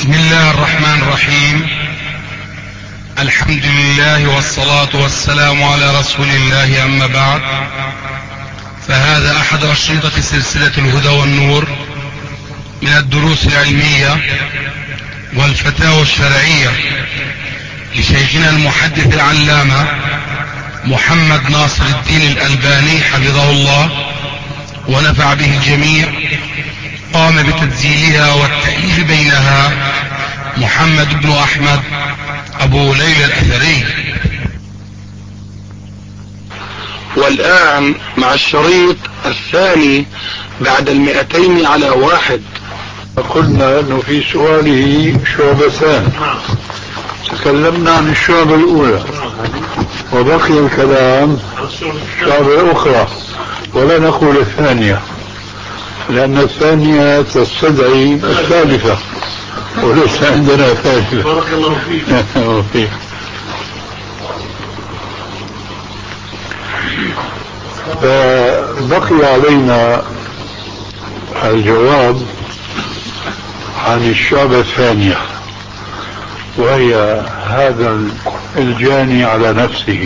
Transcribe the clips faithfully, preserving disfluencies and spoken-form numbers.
بسم الله الرحمن الرحيم. الحمد لله والصلاة والسلام على رسول الله، أما بعد، فهذا أحد أشرطة سلسلة الهدى والنور من الدروس العلمية والفتاوى الشرعية لشيخنا المحدث العلامة محمد ناصر الدين الألباني حفظه الله ونفع به الجميع. قام بتسجيلها والتأليف بينها محمد بن أحمد أبو ليلى الأثري. والآن مع الشريط الثاني بعد المئتين على واحد. قلنا أنه في سؤاله شعبتان، تكلمنا عن الشعبة الأولى وبقي الكلام شعبة أخرى، ولا نقول الثانية لأن الثانية تستدعي الثالثة وليس عندنا ثالثة. بارك الله فيك. فبقي علينا الجواب عن الشعبة الثانية، وهي هذا الجاني على نفسه،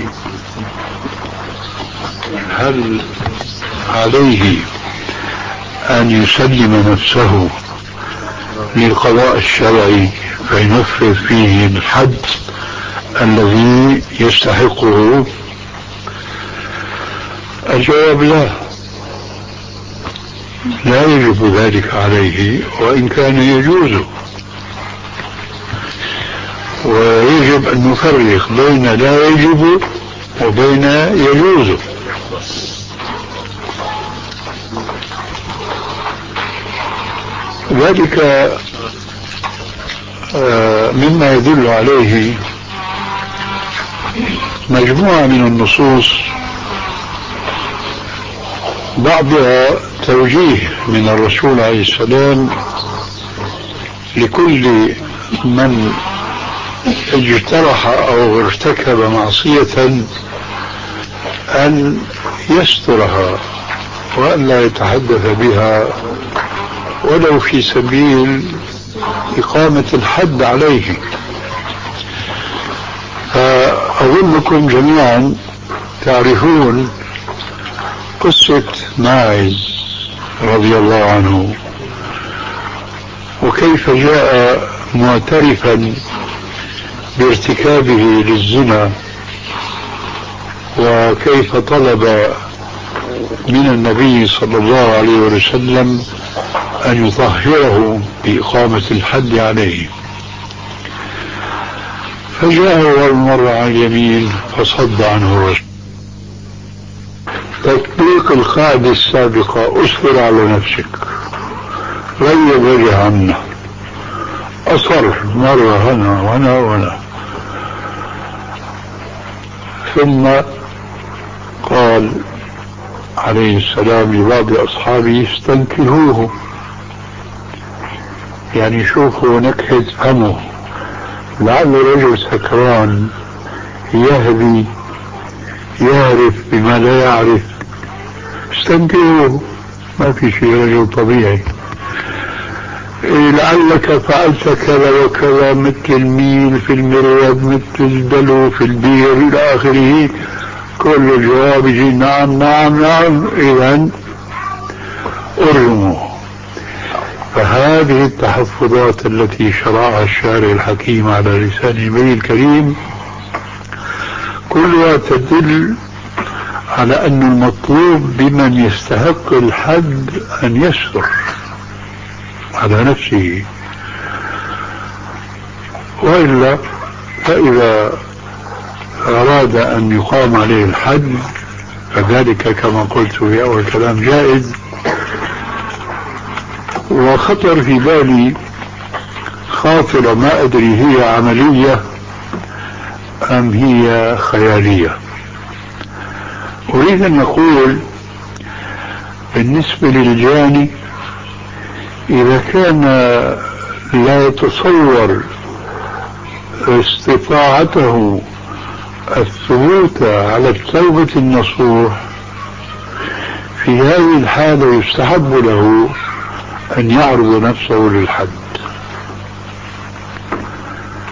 هل عليه أن يسلم نفسه للقضاء الشرعي فينفذ فيه الحد الذي يستحقه؟ الجواب لا، لا يجب ذلك عليه، وإن كان يجوز. ويجب أن نفرق بين لا يجب وبين يجوز. ذلك مما يدل عليه مجموعة من النصوص، بعضها توجيه من الرسول عليه السلام لكل من اجترح أو ارتكب معصية أن يسترها وأن لا يتحدث بها ولو في سبيل إقامة الحد عليه. فأظنكم جميعا تعرفون قصة ماعز رضي الله عنه، وكيف جاء معترفا بارتكابه للزنا، وكيف طلب من النبي صلى الله عليه وسلم أن يطهره بإقامة الحد عليه. فجاء ومر على اليمين فصد عنه الرسول. تطبيق القاعدة السابقة: أصبر على نفسك، غير وجه عنا، أصر مرة هنا وهنا وهنا، ثم قال عليه السلام لبعض أصحابه: استنكهوه، يعني شوفوا نكهة فمه، لعل رجل سكران يهدي يعرف بما لا يعرف، استنكهوه، ما في شيء، رجل طبيعي، لعلك فعلت كذا وكذا، مثل الميل في المريض، مثل الدلو في البير إلى آخره. كل الجواب يجي نعم نعم نعم، إذن أرجموا. فهذه التحفظات التي شرعها الشارع الحكيم على لسان النبي الكريم كلها تدل على أن المطلوب بمن يستحق الحد أن يستر على نفسه، وإلا فإذا أراد أن يقام عليه الحد فذلك كما قلت في أول كلام جائز. وخطر في بالي خاطرة، ما أدري هي عملية أم هي خيالية. أريد أن أقول بالنسبة للجاني، إذا كان لا يتصور استطاعته الثبوت على التوبة النصوح، في هذه الحالة يستحب له أن يعرض نفسه للحد.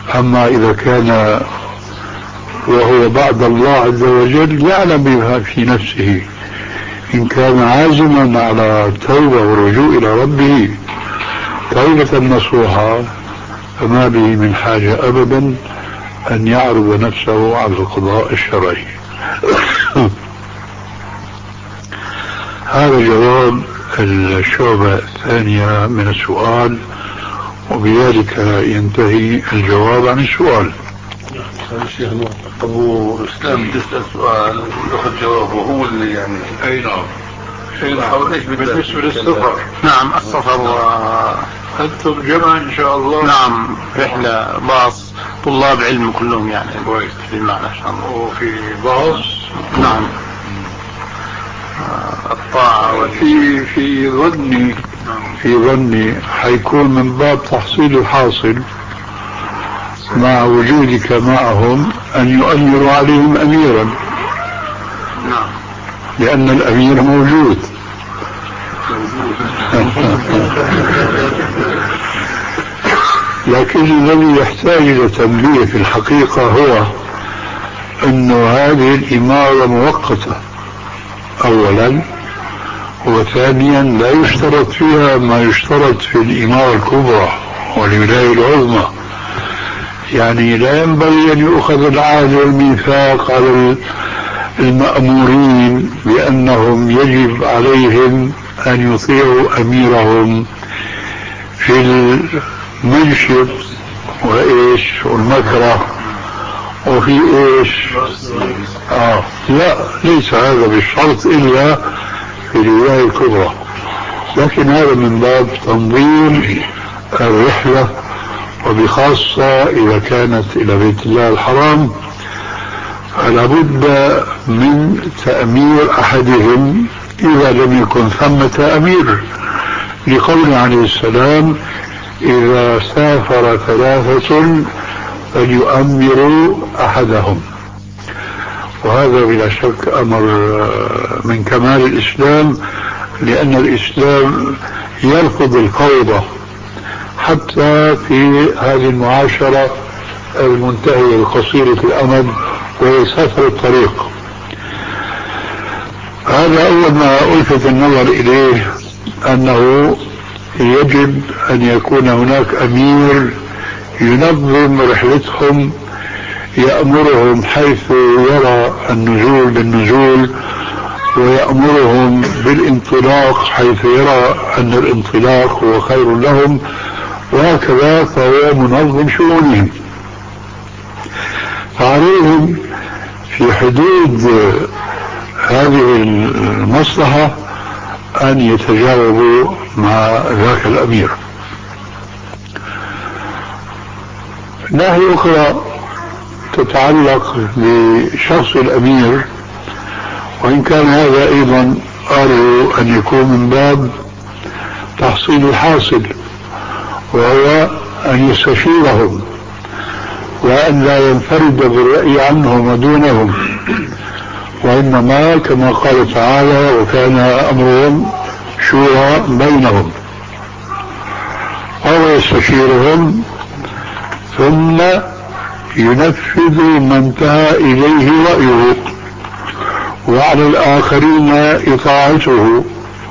أما إذا كان وهو بعد الله عز وجل يعلم بها في نفسه، إن كان عازما على التوبة والرجوع إلى ربه توبة نصوحة فما به من حاجة أبدا أن يعرض نفسه على القضاء الشرعي. هذا جواب الشعبة الثانية من السؤال، وبذلك ينتهي الجواب عن السؤال. شيخ أبو إسلام تسأل سؤال ويأخذ جوابه هو اللي يعني. أي نعم. بالنسبة للسفر. نعم السفر و... أنتم جمع إن شاء الله. نعم رحلة باص طلاب علم كلهم يعني. كويس. في المعنى إن شاء الله. وفي باص. نعم. الطاعة في في ظني في ظني حيكون من باب تحصيل الحاصل مع وجودك معهم أن يؤمروا عليهم أميرا. نعم. لأن الأمير موجود. لكن الذي يحتاج إلى تنبيه في الحقيقة هو أن هذه الإمارة مؤقتة أولا، وثانيا لا يشترط فيها ما يشترط في الإمارة الكبرى والولاية العظمى. يعني لا ينبغي أن يؤخذ العهد والميثاق على المأمورين بأنهم يجب عليهم أن يطيعوا أميرهم في المنشط وإيش والمكره وفي إيش. آه لا، ليس هذا بالشرط إلا في الولاية الكبرى، لكن هذا من باب تنظيم الرحلة، وبخاصة إذا كانت إلى بيت الله الحرام فلا بد من تأمير أحدهم إذا لم يكن ثمة أمير، لقوله عليه السلام إذا سافر ثلاثة فليؤمروا أحدهم. وهذا بلا شك أمر من كمال الإسلام، لأن الإسلام يرفض الفوضى حتى في هذه المعاشرة المنتهية القصيرة الأمد وهي سفر الطريق. هذا أول ما ألفت النظر إليه، أنه يجب أن يكون هناك أمير ينظم رحلتهم، يأمرهم حيث يرى النزول بالنزول، ويأمرهم بالانطلاق حيث يرى أن الانطلاق هو خير لهم، وهكذا فهو منظم شؤونهم. فعليهم في حدود هذه المصلحة أن يتجاوبوا مع ذاك الأمير. ناحية أخرى تتعلق بشخص الأمير، وإن كان هذا أيضا أرجو أن يكون من باب تحصيل الحاصل، وهو أن يستشيرهم وأن لا ينفرد بالرأي عنهم ودونهم، وإنما كما قال تعالى وكان أمرهم شورى بينهم، وهو يستشيرهم ثم ينفذ ما انتهى إليه رأيه، وعلى الآخرين إطاعته.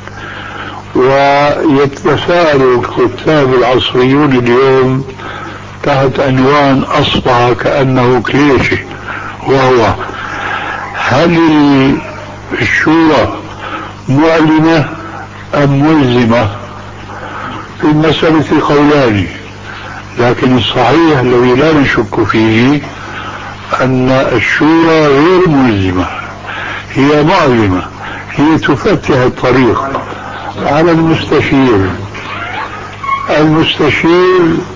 ويتساءل الكتاب العصريون اليوم تحت عنوان أصبح كأنه كليشي، وهو هل الشورى معلنة أم ملزمة؟ في المسألة قولان، لكن الصحيح الذي لا نشك فيه أن الشورى غير ملزمة، هي معلمة، هي تفتح الطريق على المستشير. المستشير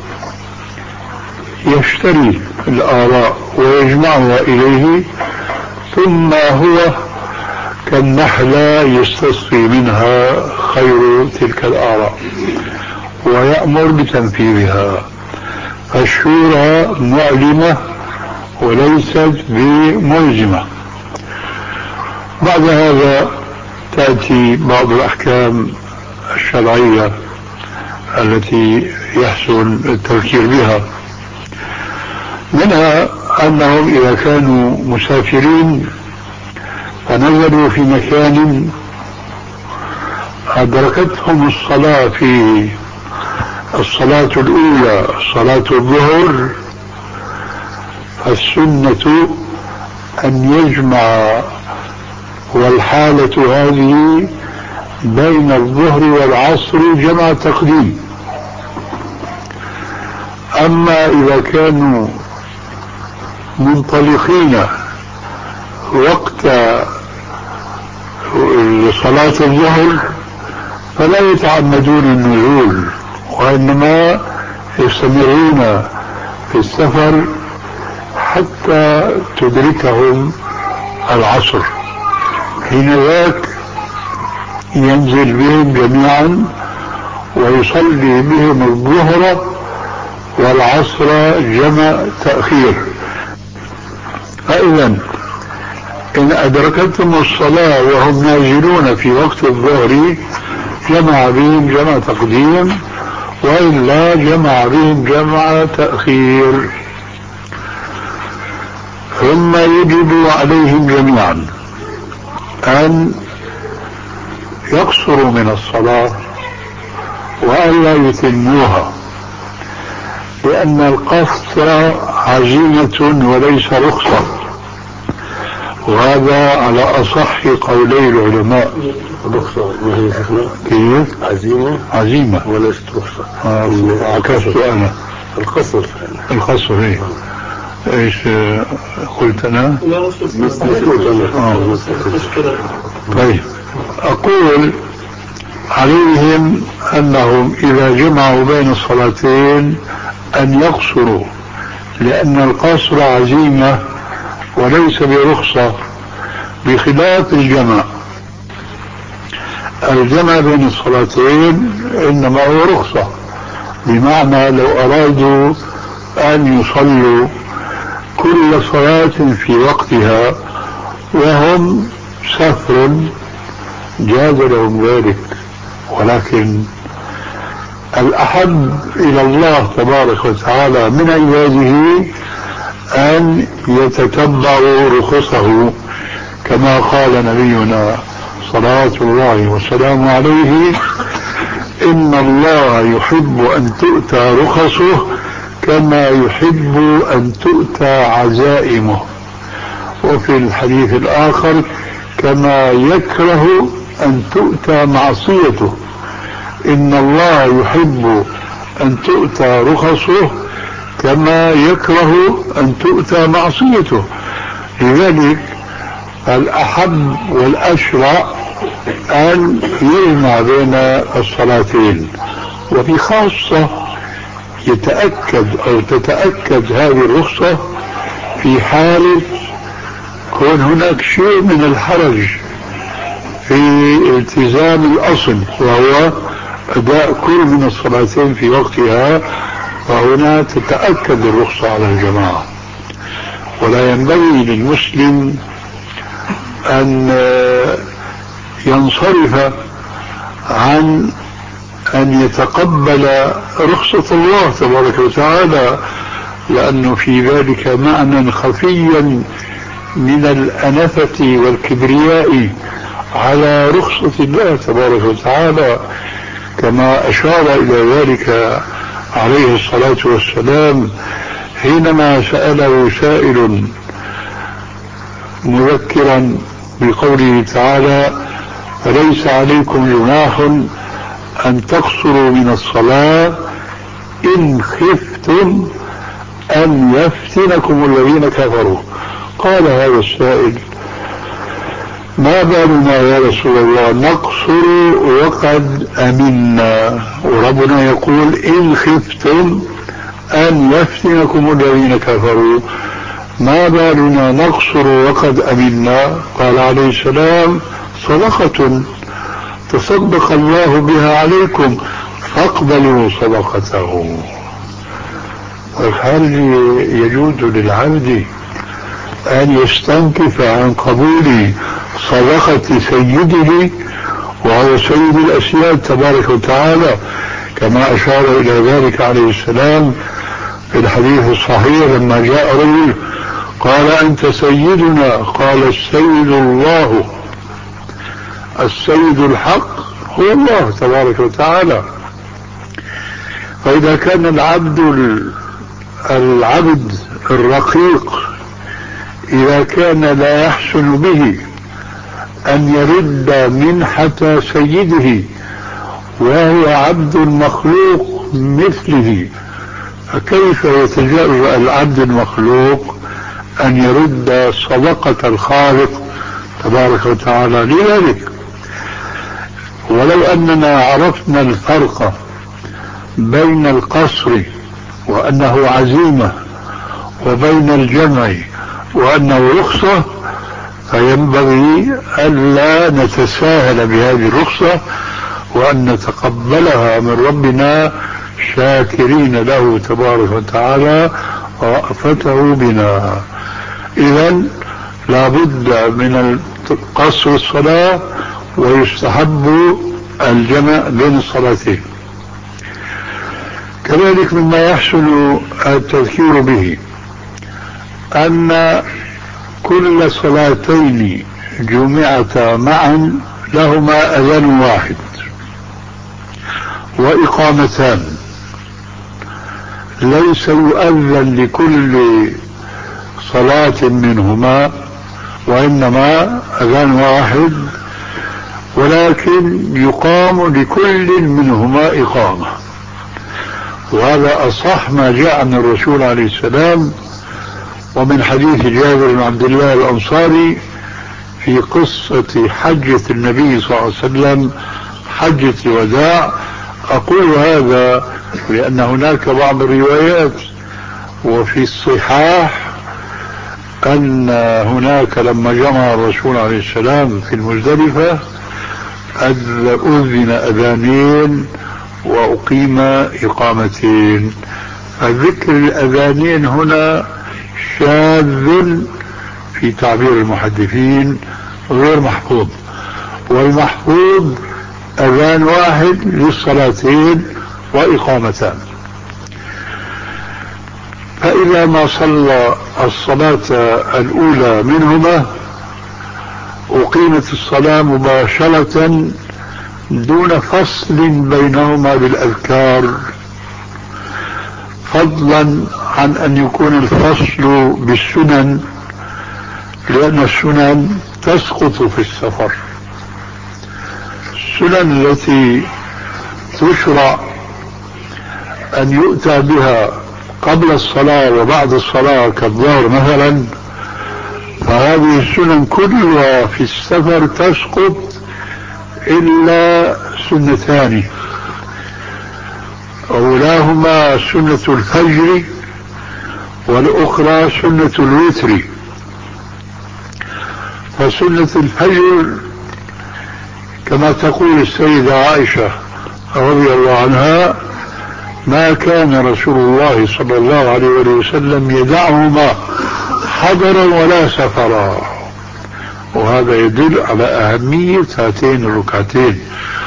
يشتري الآراء ويجمعها إليه، ثم هو كالنحلة يستصفي منها خير تلك الآراء ويأمر بتنفيذها. الشورى معلمة وليست بملزمة. بعد هذا تأتي بعض الأحكام الشرعية التي يحسن التفكير بها. منها أنهم إذا كانوا مسافرين فنزلوا في مكان أدركتهم الصلاة في الصلاة الأولى صلاة الظهر، فالسنة أن يجمع والحالة هذه بين الظهر والعصر جمع تقديم. أما إذا كانوا منطلقين وقت صلاة الظهر فلا يتعمدون النزول، وإنما يستمرون في السفر حتى تدركهم العصر، حينذاك ينزل بهم جميعا ويصلي بهم الظهر والعصر جمع تأخير. فإذا إن أدركتهم الصلاة وهم نازلون في وقت الظهر جمع بهم جمع تقديم، وإلا جمع بهم جمع تأخير. ثم يجب عليهم جميعا أن يقصروا من الصلاة وألا يتموها، لأن القصر عزيمة وليس رخصة، وهذا على أصح قولي العلماء. رخصة ما هي شيخنا؟ كيف؟ عزيمة عزيمة وليست رخصة. آه عكست أنا القصر القصر إيه؟ إيش قلت أنا؟ آه. طيب أقول عليهم أنهم إذا جمعوا بين الصلاتين أن يقصروا، لأن القصر عزيمة وليس برخصة، بخلاف الجمع. الجمع بين الصلاتين إنما هو رخصة، بمعنى لو أرادوا أن يصلوا كل صلاة في وقتها وهم سفر جاز لهم ذلك، ولكن الأحب إلى الله تبارك وتعالى من عباده أن يتتبعوا رخصه، كما قال نبينا صلوات الله وسلامه عليه: إن الله يحب أن تؤتى رخصه كما يحب أن تؤتى عزائمه. وفي الحديث الآخر: كما يكره أن تؤتى معصيته. إن الله يحب أن تؤتى رخصه كما يكره أن تؤتى معصيته. لذلك الأحب والأشرع أن يجمع بين الصلاتين، وفي خاصة يتأكد أو تتأكد هذه الرخصة في حالة كون هناك شيء من الحرج في التزام الأصل، وهو أداء كل من الصلاتين في وقتها، فهنا تتأكد الرخصة على الجماعة. ولا ينبغي للمسلم أن ينصرف عن أن يتقبل رخصة الله تبارك وتعالى، لأنه في ذلك معنى خفيا من الأنفة والكبرياء على رخصة الله تبارك وتعالى، كما أشار إلى ذلك عليه الصلاة والسلام حينما سأله سائل مذكرا بقوله تعالى: فليس عليكم جناح أن تقصروا من الصلاة إن خفتم أن يفتنكم الذين كفروا. قال هذا السائل: ما بالنا يا رسول الله نقصر وقد أمنا، وربنا يقول: إن خفتم أن يفتنكم الذين كفروا، ما بالنا نقصر وقد أمنا؟ قال عليه السلام: صدقة تصدق الله بها عليكم فاقبلوا صدقته. هل يجوز للعبد أن يستنكف عن قبول صدقة سيده وهو سيد الأسياد تبارك وتعالى، كما أشار إلى ذلك عليه السلام في في الحديث الصحيح لما جاء رجل قال أنت سيدنا، قال السيد الله، السيد الحق هو الله تبارك وتعالى. فإذا كان العبد العبد الرقيق إذا كان لا يحسن به أن يرد منحة سيده وهو عبد مخلوق مثله، فكيف يتجرأ العبد المخلوق أن يرد صدقة الخالق تبارك وتعالى؟ لذلك ولو أننا عرفنا الفرق بين القصر وأنه عزيمة وبين الجمع وأنه رخصة، فينبغي ألا نتساهل بهذه الرخصة وأن نتقبلها من ربنا شاكرين له تبارك وتعالى ورأفته بنا. إذن لابد من قصر الصلاة ويستحب الجمع بين الصلاتين. كذلك مما يحسن التذكير به أن كل صلاتين جمعتا معا لهما أذان واحد وإقامتان، ليس يؤذن لكل صلاة منهما وإنما أذان واحد، ولكن يقام لكل منهما إقامة. وهذا أصح ما جاء عن الرسول عليه السلام. ومن حديث جابر بن عبد الله الأنصاري في قصة حجة النبي صلى الله عليه وسلم حجة الوداع، أقول هذا لأن هناك بعض الروايات وفي الصحاح أن هناك لما جمع الرسول عليه السلام في المزدلفة أذن أذانين وأقيم إقامتين. فذكر الأذانين هنا شاذ في تعبير المحدثين غير محفوظ، والمحفوظ أذان واحد للصلاتين وإقامتان. فإذا ما صلى الصلاة الأولى منهما أقيمت الصلاة مباشرة دون فصل بينهما بالأذكار، فضلا عن أن يكون الفصل بالسنن، لأن السنن تسقط في السفر. السنن التي تشرع أن يؤتى بها قبل الصلاة وبعد الصلاة كالظهر مثلا، فهذه السنن كلها في السفر تسقط إلا سنتان، أولاهما سنة الفجر والأخرى سنة الوتر. فسنة الفجر كما تقول السيدة عائشة رضي الله عنها ما كان رسول الله صلى الله عليه وسلم يدعهما حضرا ولا سفرا، وهذا يدل على أهمية هاتين الركعتين.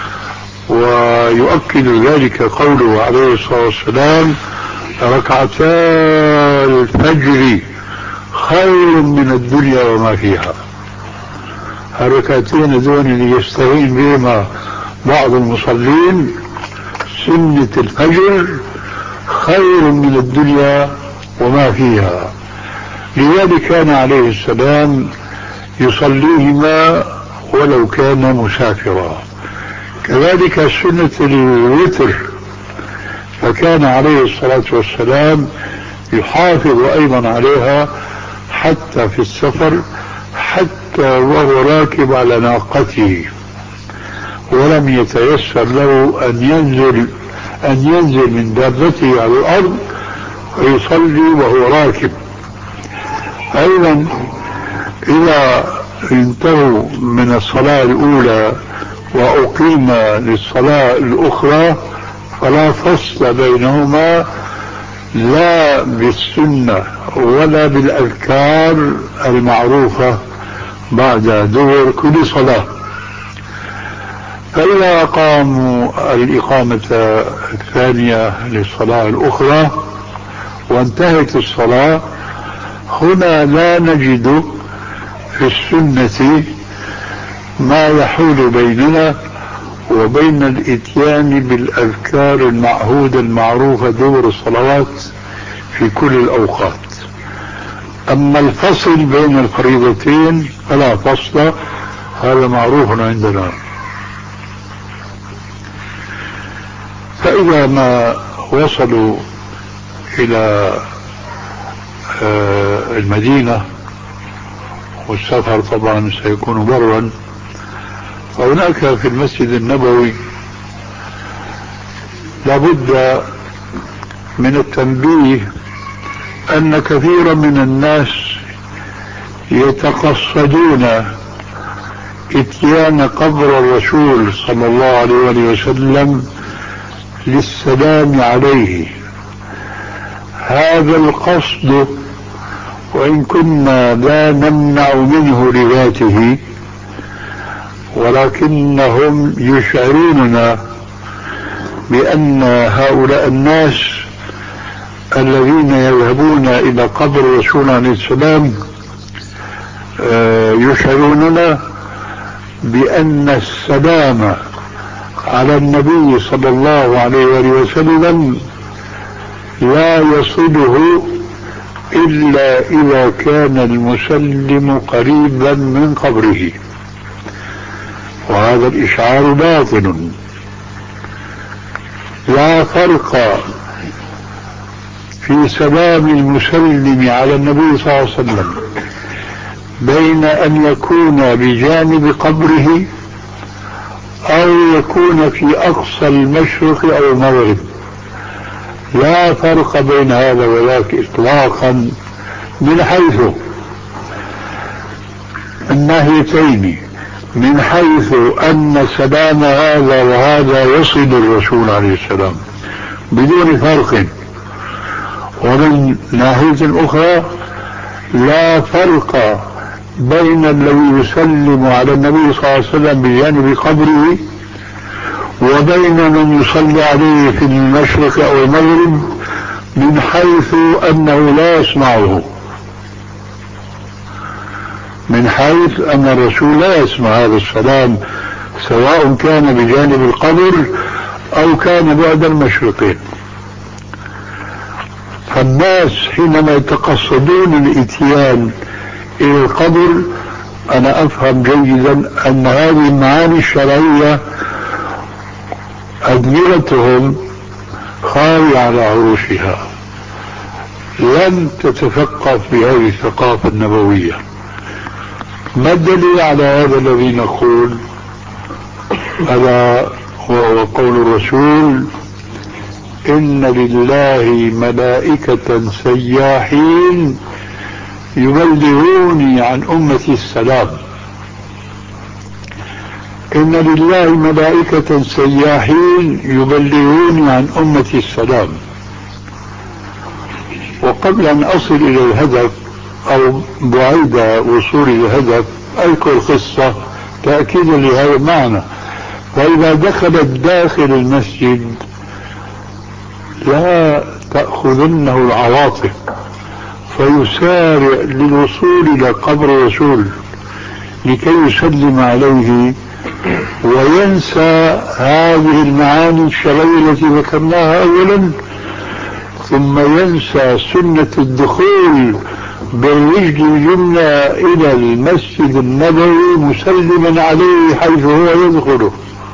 ويؤكد ذلك قوله عليه الصلاة والسلام ركعتا الفجر خير من الدنيا وما فيها. الركعتين دون اللي يستعين بهما بعض المصلين سنة الفجر خير من الدنيا وما فيها، لذلك كان عليه السلام يصليهما ولو كان مسافرا. كذلك سنة الوتر، فكان عليه الصلاة والسلام يحافظ أيضا عليها حتى في السفر، حتى وهو راكب على ناقته، ولم يتيسر له أن ينزل أن ينزل من دابته على الأرض ويصلي وهو راكب. أيضا إذا انتهوا من الصلاة الأولى وأقيم للصلاة الأخرى فلا فصل بينهما لا بالسنة ولا بالأذكار المعروفة بعد دور كل صلاة. فإذا أقاموا الإقامة الثانية للصلاة الأخرى وانتهت الصلاة، هنا لا نجد في السنة ما يحول بيننا وبين الاتيان بالأذكار المعهودة المعروفة دور الصلوات في كل الأوقات. أما الفصل بين الفريضتين فلا فصل، هذا معروف عندنا. فإذا ما وصلوا إلى المدينة، والسفر طبعا سيكون برا، فهناك في المسجد النبوي لابد من التنبيه أن كثيرا من الناس يتقصدون اتيان قبر الرسول صلى الله عليه وسلم للسلام عليه. هذا القصد وإن كنا لا نمنع منه لذاته، ولكنهم يشعروننا بأن هؤلاء الناس الذين يذهبون إلى قبر الرسول عليه السلام يشعروننا بأن السلام على النبي صلى الله عليه وسلم لا يصله إلا إذا كان المسلم قريبا من قبره، وهذا الإشعار باطل. لا فرق في سلام المسلم على النبي صلى الله عليه وسلم بين أن يكون بجانب قبره أو يكون في أقصى المشرق أو المغرب، لا فرق بين هذا وذاك إطلاقا من حيث الناحيتين، من حيث أن سلام هذا وهذا يصل الرسول عليه السلام بدون فرق، ومن ناحية أخرى لا فرق بين الذي يسلم على النبي صلى الله عليه وسلم بجانب قبره وبين من يصلي عليه في المشرق أو المغرب من حيث أنه لا يسمعه، من حيث أن الرسول لا يسمع هذا السلام سواء كان بجانب القبر أو كان بعد المشرقين. فالناس حينما يتقصدون الاتيان إلى القبر أنا أفهم جيدا أن هذه المعاني الشرعية أدمرتهم خاوية على عروشها، لم تتثقف بهذه الثقافة النبوية. ما الدليل على هذا الذي نقول؟ ألا وهو قول الرسول: إن لله ملائكة سياحين يبلغوني عن أمتي السلام. إن لله ملائكة سياحين يبلغوني عن أمتي السلام. وقبل أن أصل إلى الهدف أو بعيد وصول الهدف أذكر قصة تأكيدا لهذا المعنى. فإذا دخلت داخل المسجد لا تأخذنه العواطف فيسارع للوصول إلى قبر الرسول لكي يسلم عليه وينسى هذه المعاني الشرعية التي ذكرناها أولا، ثم ينسى سنة الدخول بالرجل اليمنى إلى المسجد النبوي مسلما عليه حيث هو يدخله.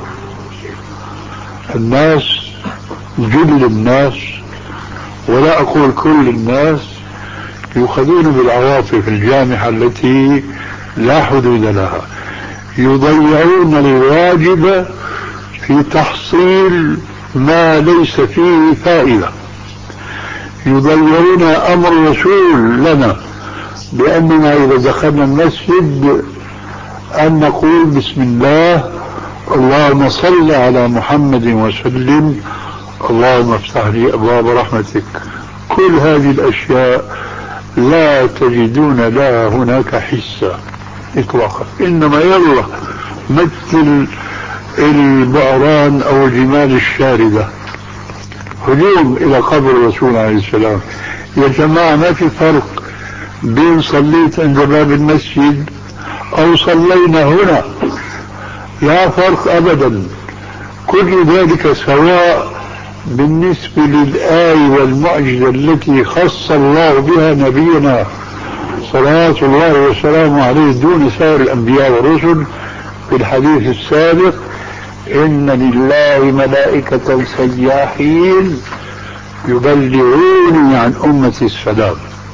الناس، جل الناس ولا أقول كل الناس، يؤخذون بالعواطف الجامحة التي لا حدود لها، يضيعون الواجب في تحصيل ما ليس فيه فائدة، يضيعون أمر الرسول لنا بأننا إذا دخلنا المسجد أن نقول بسم الله اللهم صل على محمد وسلم اللهم افتح لي أبواب رحمتك. كل هذه الأشياء لا تجدون لها هناك حسة إطلاقا، إنما يلا مثل البعران أو الجمال الشاردة هجوم إلى قبر الرسول عليه السلام، يا جماعة ما في فرق بين صليت عند باب المسجد أو صلينا هنا، لا فرق أبدا، كل ذلك سواء بالنسبة للآية والمعجزة التي خص الله بها نبينا صلوات الله وسلامه عليه دون سائر الأنبياء والرسل. في الحديث السابق إن لله ملائكة سياحين يبلغوني عن أمة السلام.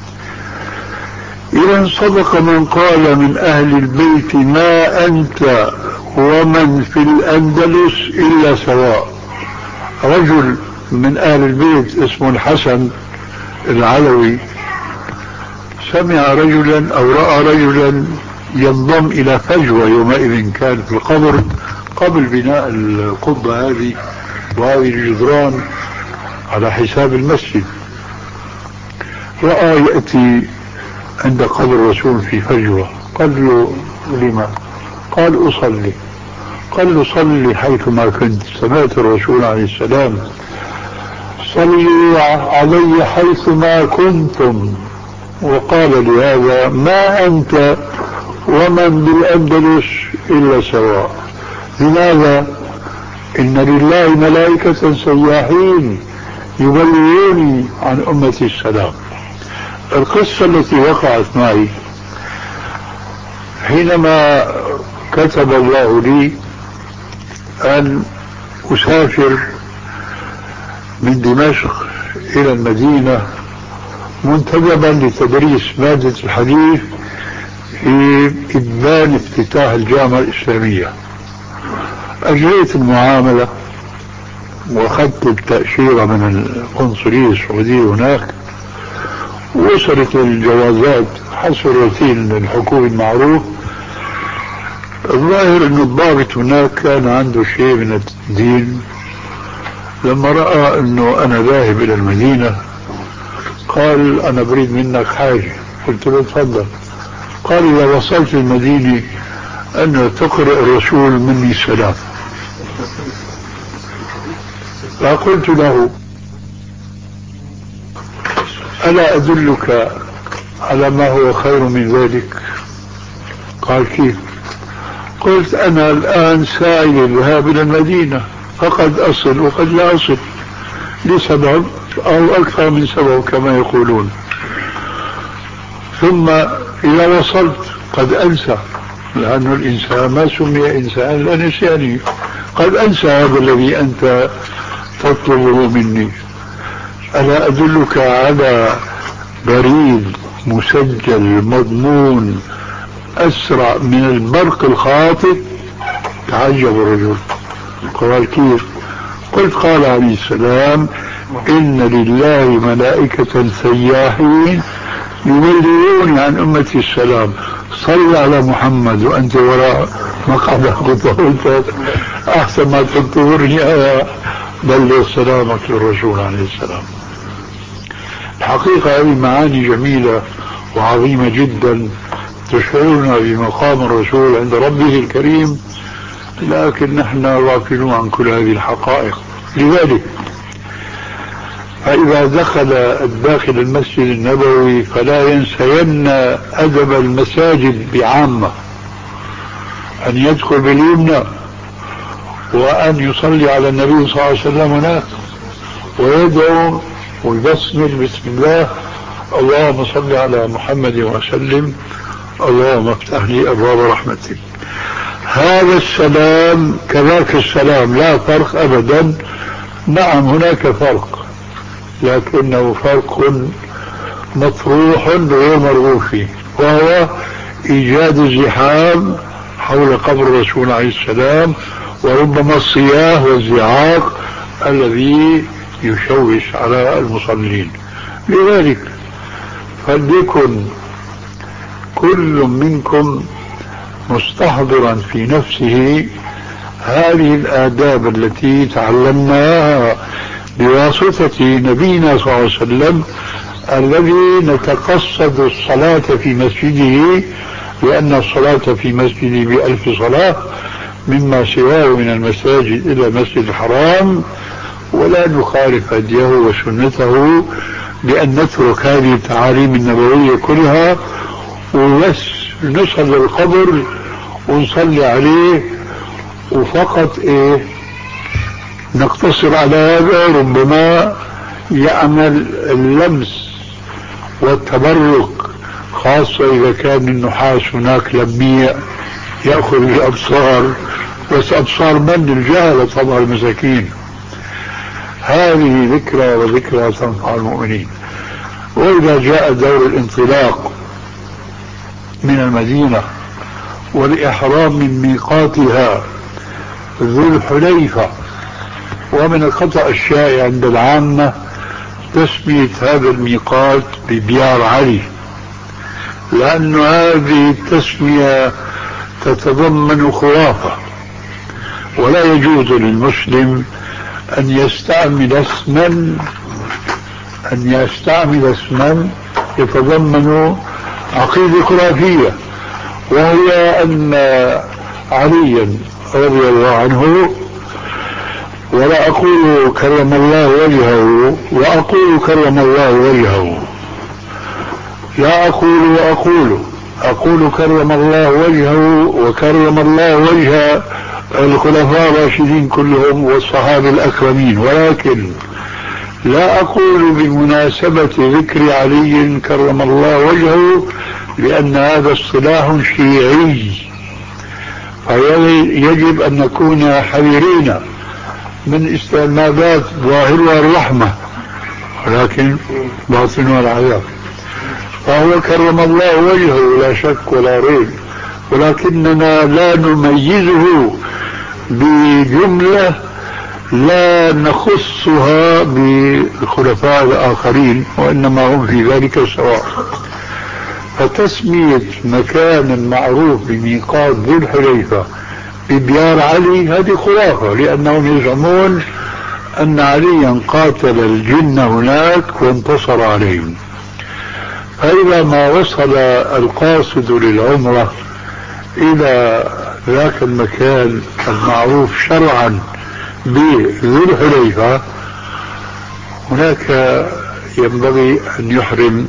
إذا صدق من قال من أهل البيت ما أنت ومن في الأندلس إلا سواء. رجل من أهل البيت اسمه الحسن العلوي سمع رجلا أو رأى رجلا ينضم إلى فجوة، يومئذ كان في القبر قبل بناء القبة هذه وهذه الجدران على حساب المسجد، رأى يأتي عند قبر الرسول في فجوة، قال له لما؟ قال أصلي. قال له صلي حيثما كنت، سمعت الرسول عليه السلام صلوا علي حيثما كنتم، وقال لهذا ما أنت ومن بالأندلس إلا سواء. لماذا؟ إن لله ملائكة سياحين يبلغوني عن أمة السلام. القصة التي وقعت معي حينما كتب الله لي أن أسافر من دمشق إلى المدينة منتدبا لتدريس مادة الحديث في إبان افتتاح الجامعة الإسلامية. أجريت المعاملة وأخذت التأشيرة من القنصلية السعودية هناك، وصلت الجوازات حسب الروتين الحكومي المعروف. الظاهر أن الضابط هناك كان عنده شيء من الدين، لما رأى أنه أنا ذاهب إلى المدينة قال أنا بريد منك حاجة. قلت له تفضل. قال إذا وصلت المدينة أن تقرأ الرسول مني السلام. فقلت له ألا أدلك على ما هو خير من ذلك؟ قال كيف؟ قلت أنا الآن ساعي للذهاب إلى المدينة، فقد أصل وقد لا أصل لسبب أو أكثر من سبب كما يقولون، ثم إذا وصلت قد أنسى، لأن الإنسان ما سمي إنسان إلا نسياني، قد أنسى هذا الذي أنت تطلبه مني. ألا أدلك على بريد مسجل مضمون أسرع من البرق الخاطف؟ تعجب الرجل. قال كيف؟ قلت قال عليه السلام إن لله ملائكة سياحين يبلغون عن أمة السلام، صل على محمد وأنت وراء مقعد قلت أحسن ما تنتظرني أنا بلغ سلامك للرسول عليه السلام. الحقيقة هذه معاني جميلة وعظيمة جدا تشعرنا بمقام الرسول عند ربه الكريم، لكن نحن غافلون عن كل هذه الحقائق. لذلك فإذا دخل الداخل المسجد النبوي فلا ينسين أدب المساجد بعامة، أن يدخل باليمنى وأن يصلي على النبي صلى الله عليه وسلم هناك ويدعو ويبسمل بسم الله اللهم صل على محمد وسلم اللهم افتح لي أبواب رحمتك. هذا السلام كذاك السلام لا فرق أبدا. نعم هناك فرق، لكنه فرق مطروح غير مرغوب فيه، وهو إيجاد الزحام حول قبر الرسول عليه السلام، وربما الصياح والزعاق الذي يشوش على المصلين. لذلك فليكن كل منكم مستحضرا في نفسه هذه الآداب التي تعلمناها بواسطة نبينا صلى الله عليه وسلم، الذي نتقصد الصلاة في مسجده، لأن الصلاة في مسجده بألف صلاة مما سواه من المساجد إلى المسجد الحرام، ولا نخالف هديه وسنته بأن نترك هذه التعاليم النبوية كلها وبس نصل للقبر ونصلي عليه وفقط إيه نقتصر على هذا، ربما يعمل اللمس والتبرك، خاصة إذا كان النحاس هناك لميع يأخذ الأبصار، بس أبصار من؟ الجهلة طبعا المساكين. هذه ذكرى وذكرى تنفع المؤمنين. وإذا جاء دور الانطلاق من المدينة والإحرام من ميقاتها ذو الحليفة، ومن الخطأ الشائع عند العامة تسمية هذا الميقات ببيار علي، لأن هذه التسمية تتضمن خرافة، ولا يجوز للمسلم أن يستعمل اسما أن يستعمل اسما يتضمن عقيدة خرافية، وهي أن عليا رضي الله عنه، ولا أقول كرم الله وجهه وأقول كرم الله وجهه، لا أقول وأقول أقول كرم الله وجهه وكرم الله وجه الخلفاء الراشدين كلهم والصحابة الأكرمين، ولكن لا أقول بمناسبة ذكر علي كرم الله وجهه، لأن هذا اصطلاح شيعي، فيجب أن نكون حذرين من استعمالات ظاهرها الرحمة ولكن باطنها العذاب. فهو كرم الله وجهه لا شك ولا ريب، ولكننا لا نميزه بجملة لا نخصها بالخلفاء الآخرين، وإنما هم في ذلك سواء. فتسمية مكان معروف بميقات ذي الحليفة ببيار علي هذه خرافة، لأنهم يزعمون أن عليا قاتل الجن هناك وانتصر عليهم. فإذا ما وصل القاصد للعمرة إلى ذاك المكان المعروف شرعا بذي الحليفة، هناك ينبغي أن يحرم.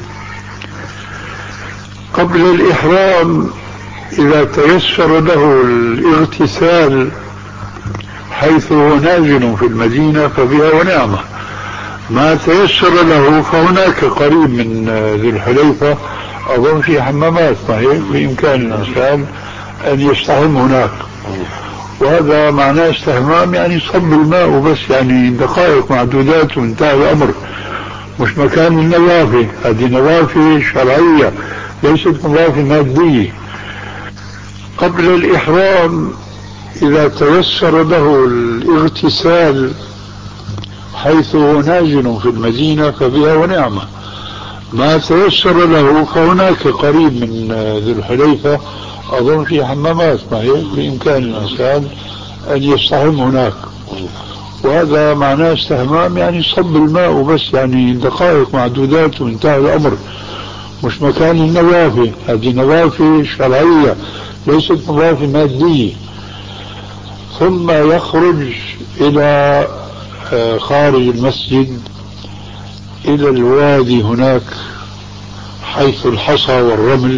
قبل الإحرام إذا تيسر له الاغتسال حيث هو نازل في المدينة فبها ونعمة، ما تيسر له فهناك قريب من ذي الحليفة أظن في حمامات، صحيح بإمكان الإنسان أن يستحم هناك، وهذا معناه استحمام يعني صب الماء وبس، يعني دقائق معدودات وانتهى الأمر، مش مكان النظافة. هذه نظافة شرعية ليست نظافة مادية. قبل الإحرام إذا تيسر له الاغتسال حيث هو نازل في المدينة فبها ونعمة، ما تيسر له فهناك قريب من ذي الحليفة أظن في حمامات، بإمكان الإنسان أن يستحم هناك، وهذا معناه استحمام يعني صب الماء وبس، يعني دقائق معدودات وانتهى الأمر، مش مكان النظافة. هذه نظافة شرعية ليست نظافة مادية. ثم يخرج إلى خارج المسجد إلى الوادي هناك حيث الحصى والرمل،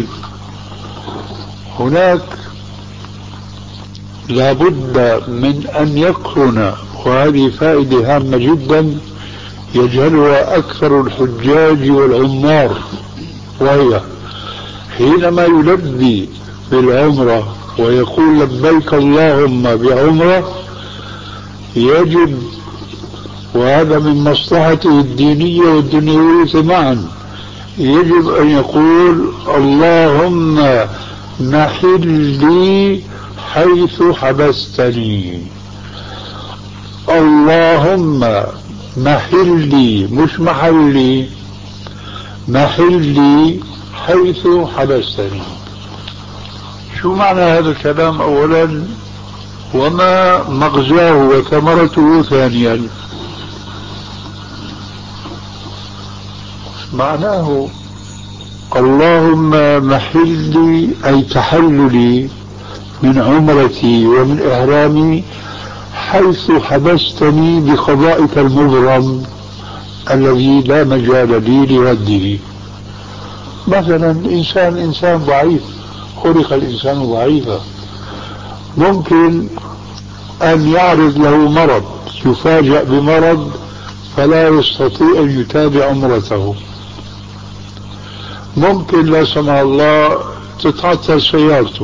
هناك لابد من أن يقرن، وهذه فائدة هامة جدا يجهلها أكثر الحجاج والعمار، وهي حينما يلبي بالعمرة ويقول لبيك اللهم بعمرة يجب، وهذا من مصلحته الدينية والدنيوية معا، يجب أن يقول اللهم محلي حيث حبستني، اللهم محلي مش محلي، محلي حيث حبستني. شو معنى هذا الكلام أولا، وما مغزاه وثمرته ثانيا؟ معناه اللهم محلي أي تحللي من عمرتي ومن إحرامي حيث حبستني بقضائك المبرم، الذي لا مجال لي لرده. مثلا إنسان إنسان ضعيف، خلق الإنسان ضعيفا، ممكن أن يعرض له مرض، يفاجأ بمرض فلا يستطيع أن يتابع عمرته. ممكن لا سمح الله تتعطل سيارته،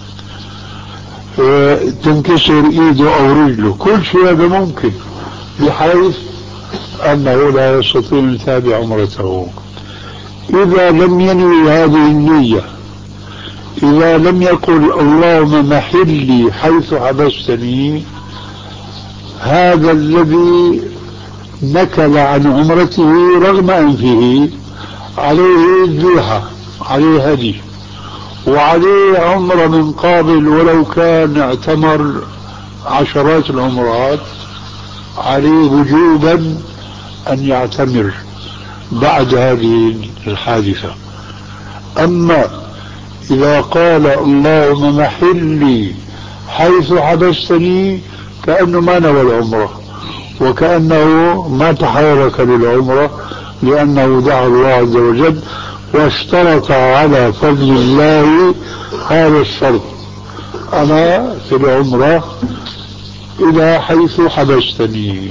تنكسر ايده او رجله، كل شيء هذا ممكن، بحيث انه لا يستطيع ان يتابع عمرته. اذا لم ينوي هذه النية، اذا لم يقل اللهم محلي حيث حبستني، هذا الذي نكل عن عمرته رغم انفه عليه ذبيحة، عليه هدي، وعليه عمرة من قابل، ولو كان اعتمر عشرات العمرات عليه وجوبا أن يعتمر بعد هذه الحادثة. أما إذا قال اللهم محلي حيث حبستني، كأنه ما نوى العمرة، وكأنه ما تحرك للعمرة، لأنه دعا الله عز وجل واشترط على فضل الله هذا الشرط: أنا في العمرة إلى حيث حبستني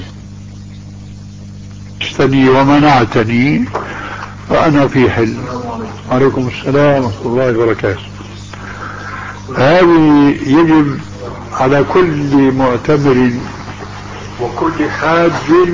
حبستني ومنعتني فأنا في حل. عليكم السلام ورحمة الله وبركاته. هذه يجب على كل معتمر وكل حاج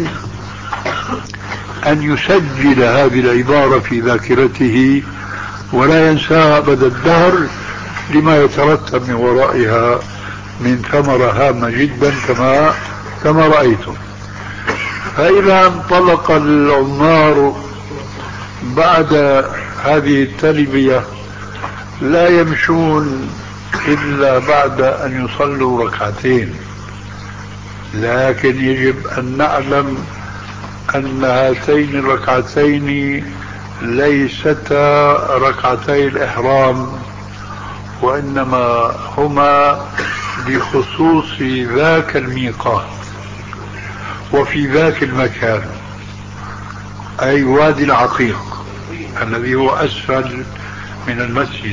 أن يسجل هذه العبارة في ذاكرته ولا ينساها أبد الدهر، لما يترتب من ورائها من ثمرة هامة جدا كما كما رأيتم. فإذا انطلق العمار بعد هذه التلبية لا يمشون إلا بعد أن يصلوا ركعتين، لكن يجب أن نعلم أن هاتين الركعتين ليستا ركعتي الإحرام، وإنما هما بخصوص ذاك الميقات وفي ذاك المكان، أي وادي العقيق الذي هو أسفل من المسجد.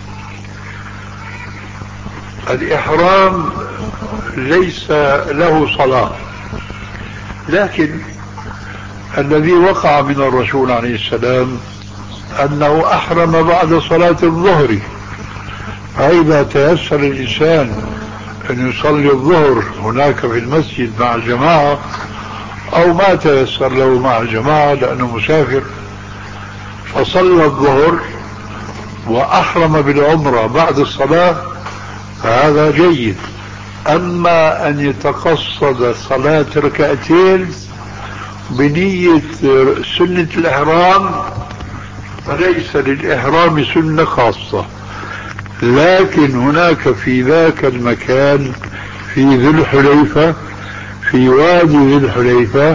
الإحرام ليس له صلاة، لكن الذي وقع من الرسول عليه السلام أنه أحرم بعد صلاة الظهر، فإذا تيسر الإنسان أن يصلي الظهر هناك في المسجد مع الجماعة، أو ما تيسر له مع الجماعة لأنه مسافر، فصلى الظهر وأحرم بالعمرة بعد الصلاة، فهذا جيد. أما أن يتقصد صلاة ركعتين بنية سنة الإحرام فليس للإحرام سنة خاصة، لكن هناك في ذاك المكان في ذي الحليفة، في وادي ذي الحليفة،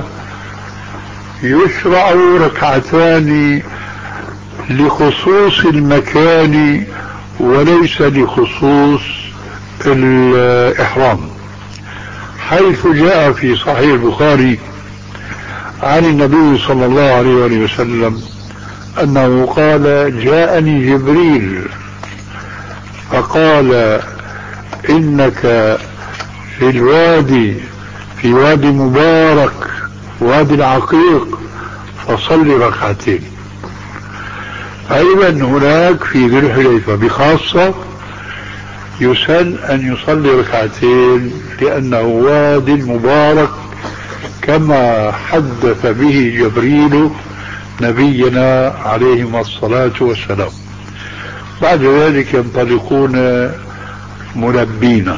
يشرع ركعتان لخصوص المكان وليس لخصوص الإحرام، حيث جاء في صحيح البخاري عن النبي صلى الله عليه وسلم أنه قال: جاءني جبريل فقال: إنك في الوادي، في وادي مبارك، وادي العقيق، فصل ركعتين. أيضا هناك في ذي الحليفة بخاصة يسن أن يصلي ركعتين لأنه وادي مبارك كما حدث به جبريل نبينا عليهما الصلاة والسلام. بعد ذلك ينطلقون ملبين.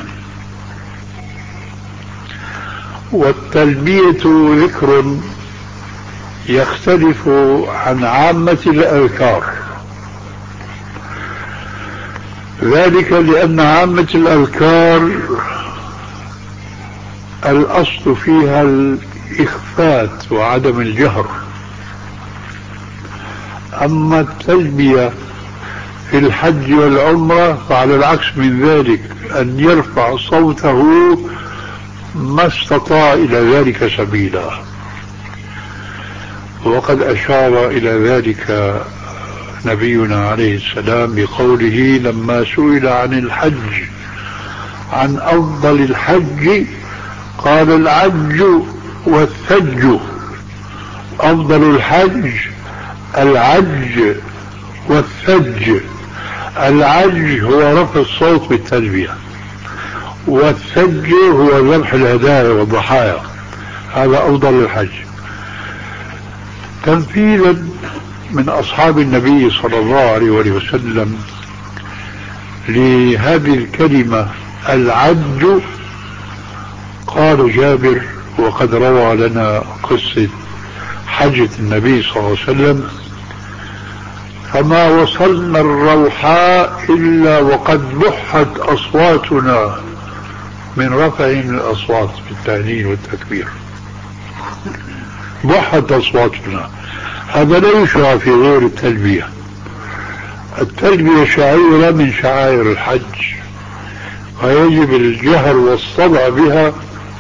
والتلبية ذكر يختلف عن عامة الأذكار، ذلك لأن عامة الأذكار الأصل فيها الإخفات وعدم الجهر، أما التلبية في الحج والعمرة فعلى العكس من ذلك، أن يرفع صوته ما استطاع إلى ذلك سبيلا. وقد أشار إلى ذلك نبينا عليه السلام بقوله لما سئل عن الحج عن أفضل الحج قال العج والثج. أفضل الحج العج والثج. العج هو رفع الصوت بالتلبية، والثج هو ذبح الهدايا والضحايا، هذا أفضل الحج. تمثيلا من أصحاب النبي صلى الله عليه وسلم لهذه الكلمة العج، قال جابر وقد روى لنا قصة حجة النبي صلى الله عليه وسلم: فما وصلنا الروحاء إلا وقد بحت أصواتنا من رفع الأصوات بالتهليل والتكبير. بحت أصواتنا، هذا لا يشرع في غير التلبية. التلبية شعيرة من شعائر الحج، ويجب الجهر والصدع بها.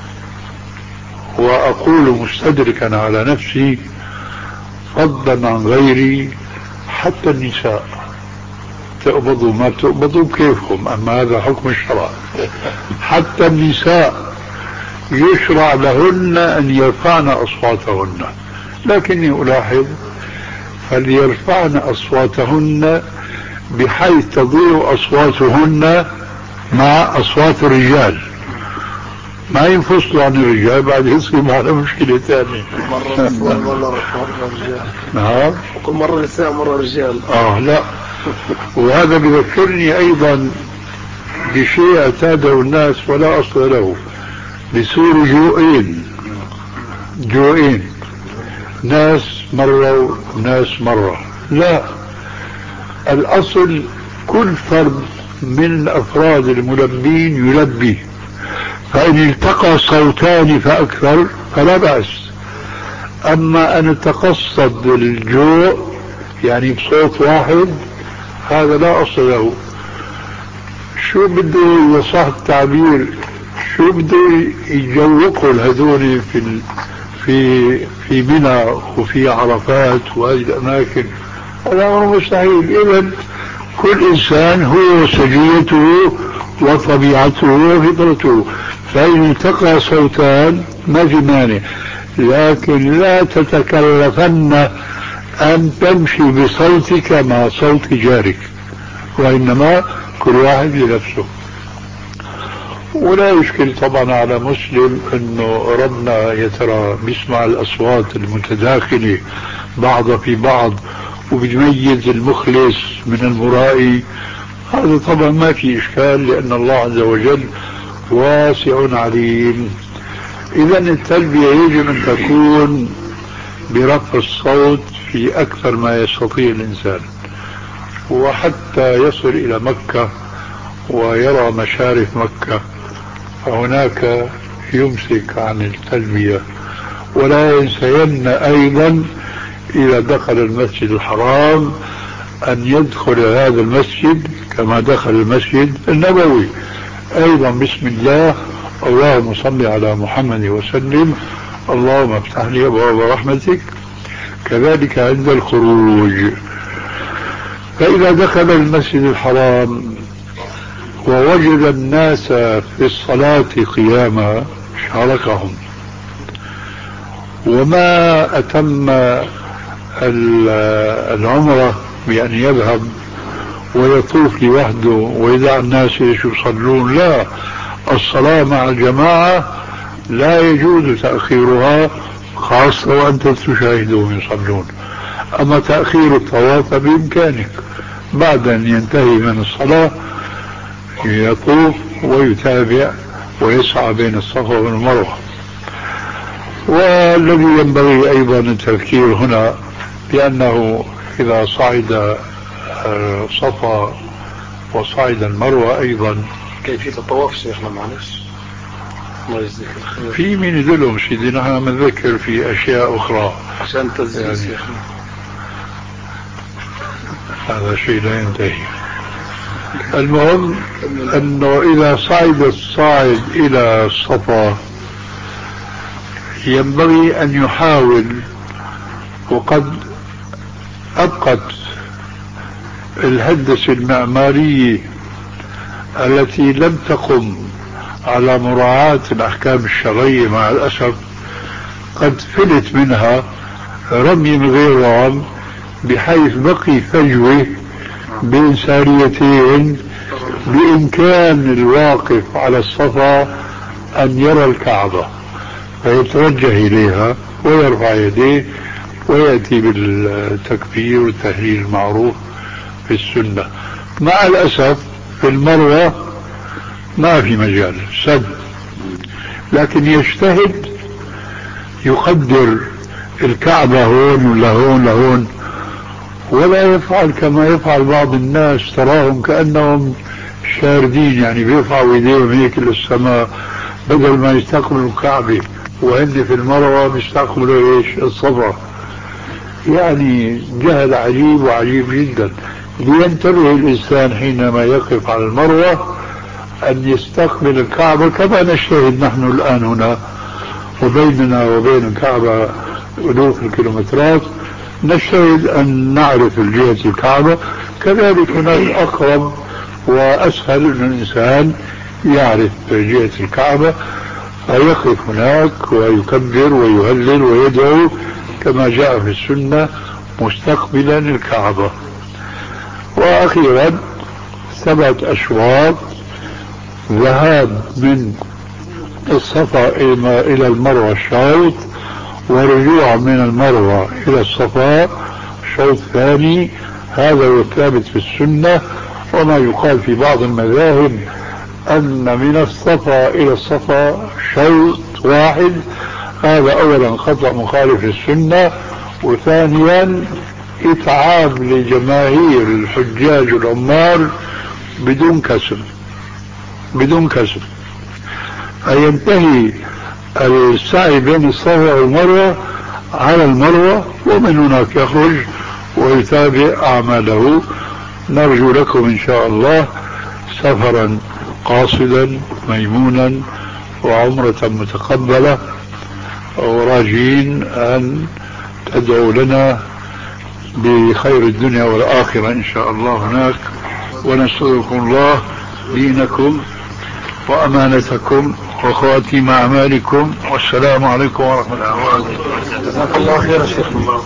وأقول مستدركا على نفسي فضلا عن غيري، حتى النساء تقبضوا ما تقبضوا كيفهم، أما هذا حكم الشرع. حتى النساء يشرع لهن أن يرفعن أصواتهن، لكني ألاحظ فليرفعن أصواتهن بحيث تضيع أصواتهن مع أصوات الرجال، ما ينفصلوا عن الرجال بعد يصير معنا مشكلة ثانية. مرة نساء مرة رجال. نعم. وكل مرة نساء مرة رجال. آه لا. وهذا بذكرني أيضا بشيء اعتاده الناس ولا أصل له، بصيروا جوئين جوئين، ناس مرة وناس مرة. لا، الأصل كل فرد من الأفراد الملبين يلبي، فإن التقى صوتان فأكثر فلا بأس. أما أن تقصد الجوء يعني بصوت واحد هذا لا أصل له. شو بده يصح التعبير، شو بده يجوقوا الهذول في ال... في في منى وفي عرفات وهذه الأماكن؟ هذا أمر مستحيل. إذن كل إنسان هو سجيته وطبيعته وفطرته، فإن التقى صوتان ما في مانع، لكن لا تتكلفن أن تمشي بصوتك مع صوت جارك، وإنما كل واحد لنفسه. ولا يشكل طبعا على مسلم أنه ربنا يترى بيسمع الأصوات المتداخلة بعض في بعض وبيميز المخلص من المرائي، هذا طبعا ما في إشكال، لأن الله عز وجل واسع عليم. إذا التلبية يجب أن تكون برفع الصوت في أكثر ما يستطيع الإنسان، وحتى يصل إلى مكة ويرى مشارف مكة فهناك يمسك عن التلبية. ولا ينسين أيضا إذا دخل المسجد الحرام أن يدخل هذا المسجد كما دخل المسجد النبوي أيضا بسم الله، اللهم صل على محمد وسلم، اللهم افتح لي أبواب رحمتك. كذلك عند الخروج. فإذا دخل المسجد الحرام ووجد الناس في الصلاة قياما شاركهم، وما أتم العمرة بأن يذهب ويطوف لوحده ويدع الناس يصلون، لا، الصلاة مع الجماعة لا يجوز تأخيرها، خاصة وأنت تشاهدهم يصلون. أما تأخير الطواف بإمكانك بعد أن ينتهي من الصلاة يطوف ويتابع ويسعى بين الصفا والمروة. والذي ينبغي أيضا التذكير هنا بأنه إذا صعد صفا وصعد المروة أيضا كيفية الطواف شيخنا معلش في من يدلهم سيدي، نحن بنذكر في أشياء أخرى عشان تزيد يعني شيخنا. هذا شيء لا ينتهي. المهم أنه إذا صعد الصاعد إلى الصفا ينبغي أن يحاول وقد أبقت الهندسة المعمارية التي لم تقم على مراعاة الأحكام الشرعية مع الأسف قد فلت منها رمي من غير رام، بحيث بقي فجوة بين ساريتين بإمكان الواقف على الصفا أن يرى الكعبة فيتوجه إليها ويرفع يديه ويأتي بالتكبير والتهليل المعروف في السنة. مع الأسف في المروة ما في مجال سد، لكن يجتهد يقدر الكعبة هون ولا هون لهون، ولا يفعل كما يفعل بعض الناس تراهم كأنهم شاردين، يعني بيرفعوا ايديهم هيك للسماء بدل ما يستقبلوا الكعبة، وهن في المروة بيستقبلوا ايش؟ الصفا. يعني جهل عجيب وعجيب جدا. لينتبه الإنسان حينما يقف على المروة أن يستقبل الكعبة كما نجتهد نحن الآن هنا، وبيننا وبين الكعبة ألوف الكيلومترات، نجتهد أن نعرف الجهة الكعبة. كذلك هناك أقرب وأسهل أن الإنسان يعرف جهة الكعبة، فيقف هناك ويكبر ويهلل ويدعو كما جاء في السنة مستقبلا الكعبة. وأخيرا سبعة أشواط ذهاب من الصفا إلى المروة شوط، ورجوع من المروة إلى الصفا شوط ثاني. هذا هو الثابت في السنة. وما يقال في بعض المذاهب أن من الصفا إلى الصفا شوط واحد، هذا أولا خطأ مخالف للسنة، وثانيا إتعاب لجماهير الحجاج والعمار بدون كسر بدون كسر فينتهي السعي بين الصفا والمروة على المروة، ومن هناك يخرج ويتابع أعماله. نرجو لكم إن شاء الله سفرا قاصدا ميمونا وعمرة متقبلة، وراجين أن تدعو لنا بخير الدنيا والآخرة إن شاء الله هناك. ونسألكم الله دينكم وأمانتكم وخواتيم أعمالكم، والسلام عليكم ورحمة الله وبركاته. جزاك الله خير يا شيخ.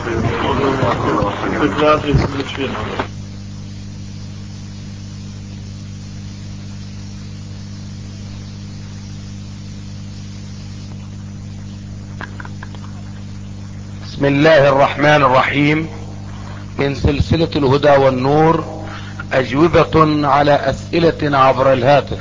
بسم الله الرحمن الرحيم. من سلسلة الهدى والنور، أجوبة على أسئلة عبر الهاتف.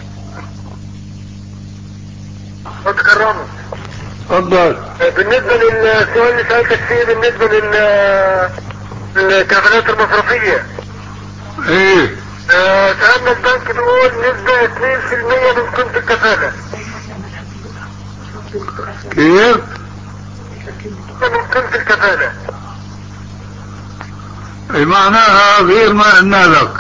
وتكرموا. تفضل. بالنسبة للسؤال اللي سألتك فيه بالنسبة للكفالات المصرفية، ايه آه سألنا البنك بيقول نسبة اثنين بالمية من قيمة الكفالة. كيف؟ من قيمة الكفالة. ايه معناها غير ما قلنا لك؟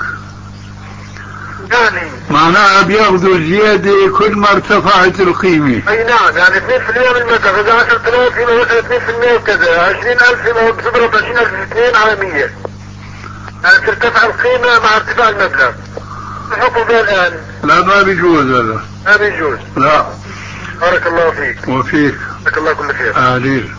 يعني معناها بياخذوا زيادة كل ما ارتفعت القيمة. اي نعم، يعني اثنين بالمية من المبلغ، اذا عشرة آلاف يبقى مثلا اثنين بالمية وكذا، عشرين ألف يبقى بتضرب عشرين ألف في اثنين على مية، يعني ترتفع القيمة مع ارتفاع المبلغ. الحكم بها الآن؟ لا ما بيجوز هذا. ما بيجوز. لا. بارك الله فيك. وفيك. جزاك الله كل خير. آلين.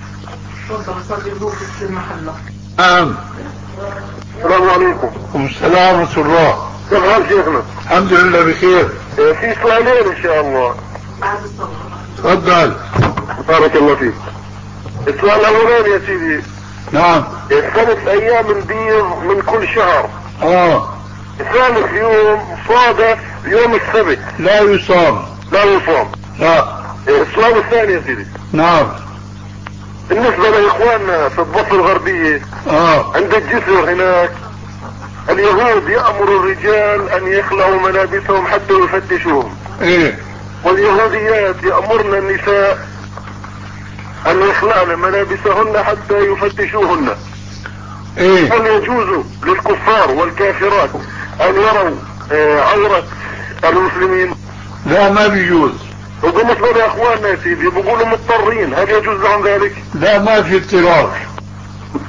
نعم. السلام عليكم. وعليكم السلام ورحمة الله. كيف حال شيخنا؟ الحمد لله بخير. في سؤالين ان شاء الله. تفضل. بارك الله فيك. السؤال الاولاني يا سيدي، نعم. خمس ايام البيض من كل شهر. اه. ثالث يوم صادف يوم السبت. لا يصام. لا يصام. لا. السؤال الثاني يا سيدي، نعم. بالنسبة لاخواننا في الضفة الغربية، اه. عند الجسر هناك اليهود يأمروا الرجال ان يخلعوا ملابسهم حتى يفتشوهم. ايه. واليهوديات يأمرن النساء ان يخلعن ملابسهن حتى يفتشوهن. ايه. هل يجوز للكفار والكافرات ان يروا آه عورة المسلمين؟ لا ما بيجوز. وبالنسبة لاخواننا يا سيدي بيقولوا مضطرين، هل يجوز لهم ذلك؟ لا ما في اضطرار.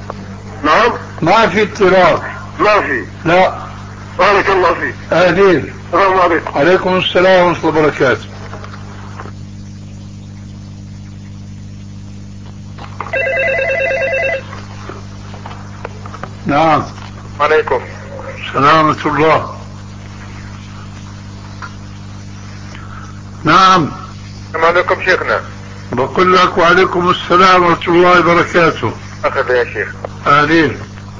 نعم. ما في اضطراب. ما في. لا. بارك الله فيك. اهلين. السلام عليكم. عليكم السلام ورحمة الله وبركاته. نعم. عليكم. سلامة الله. نعم. السلام عليكم شيخنا. بقول لك وعليكم السلام ورحمة الله وبركاته. أخذ يا شيخ. أهلين.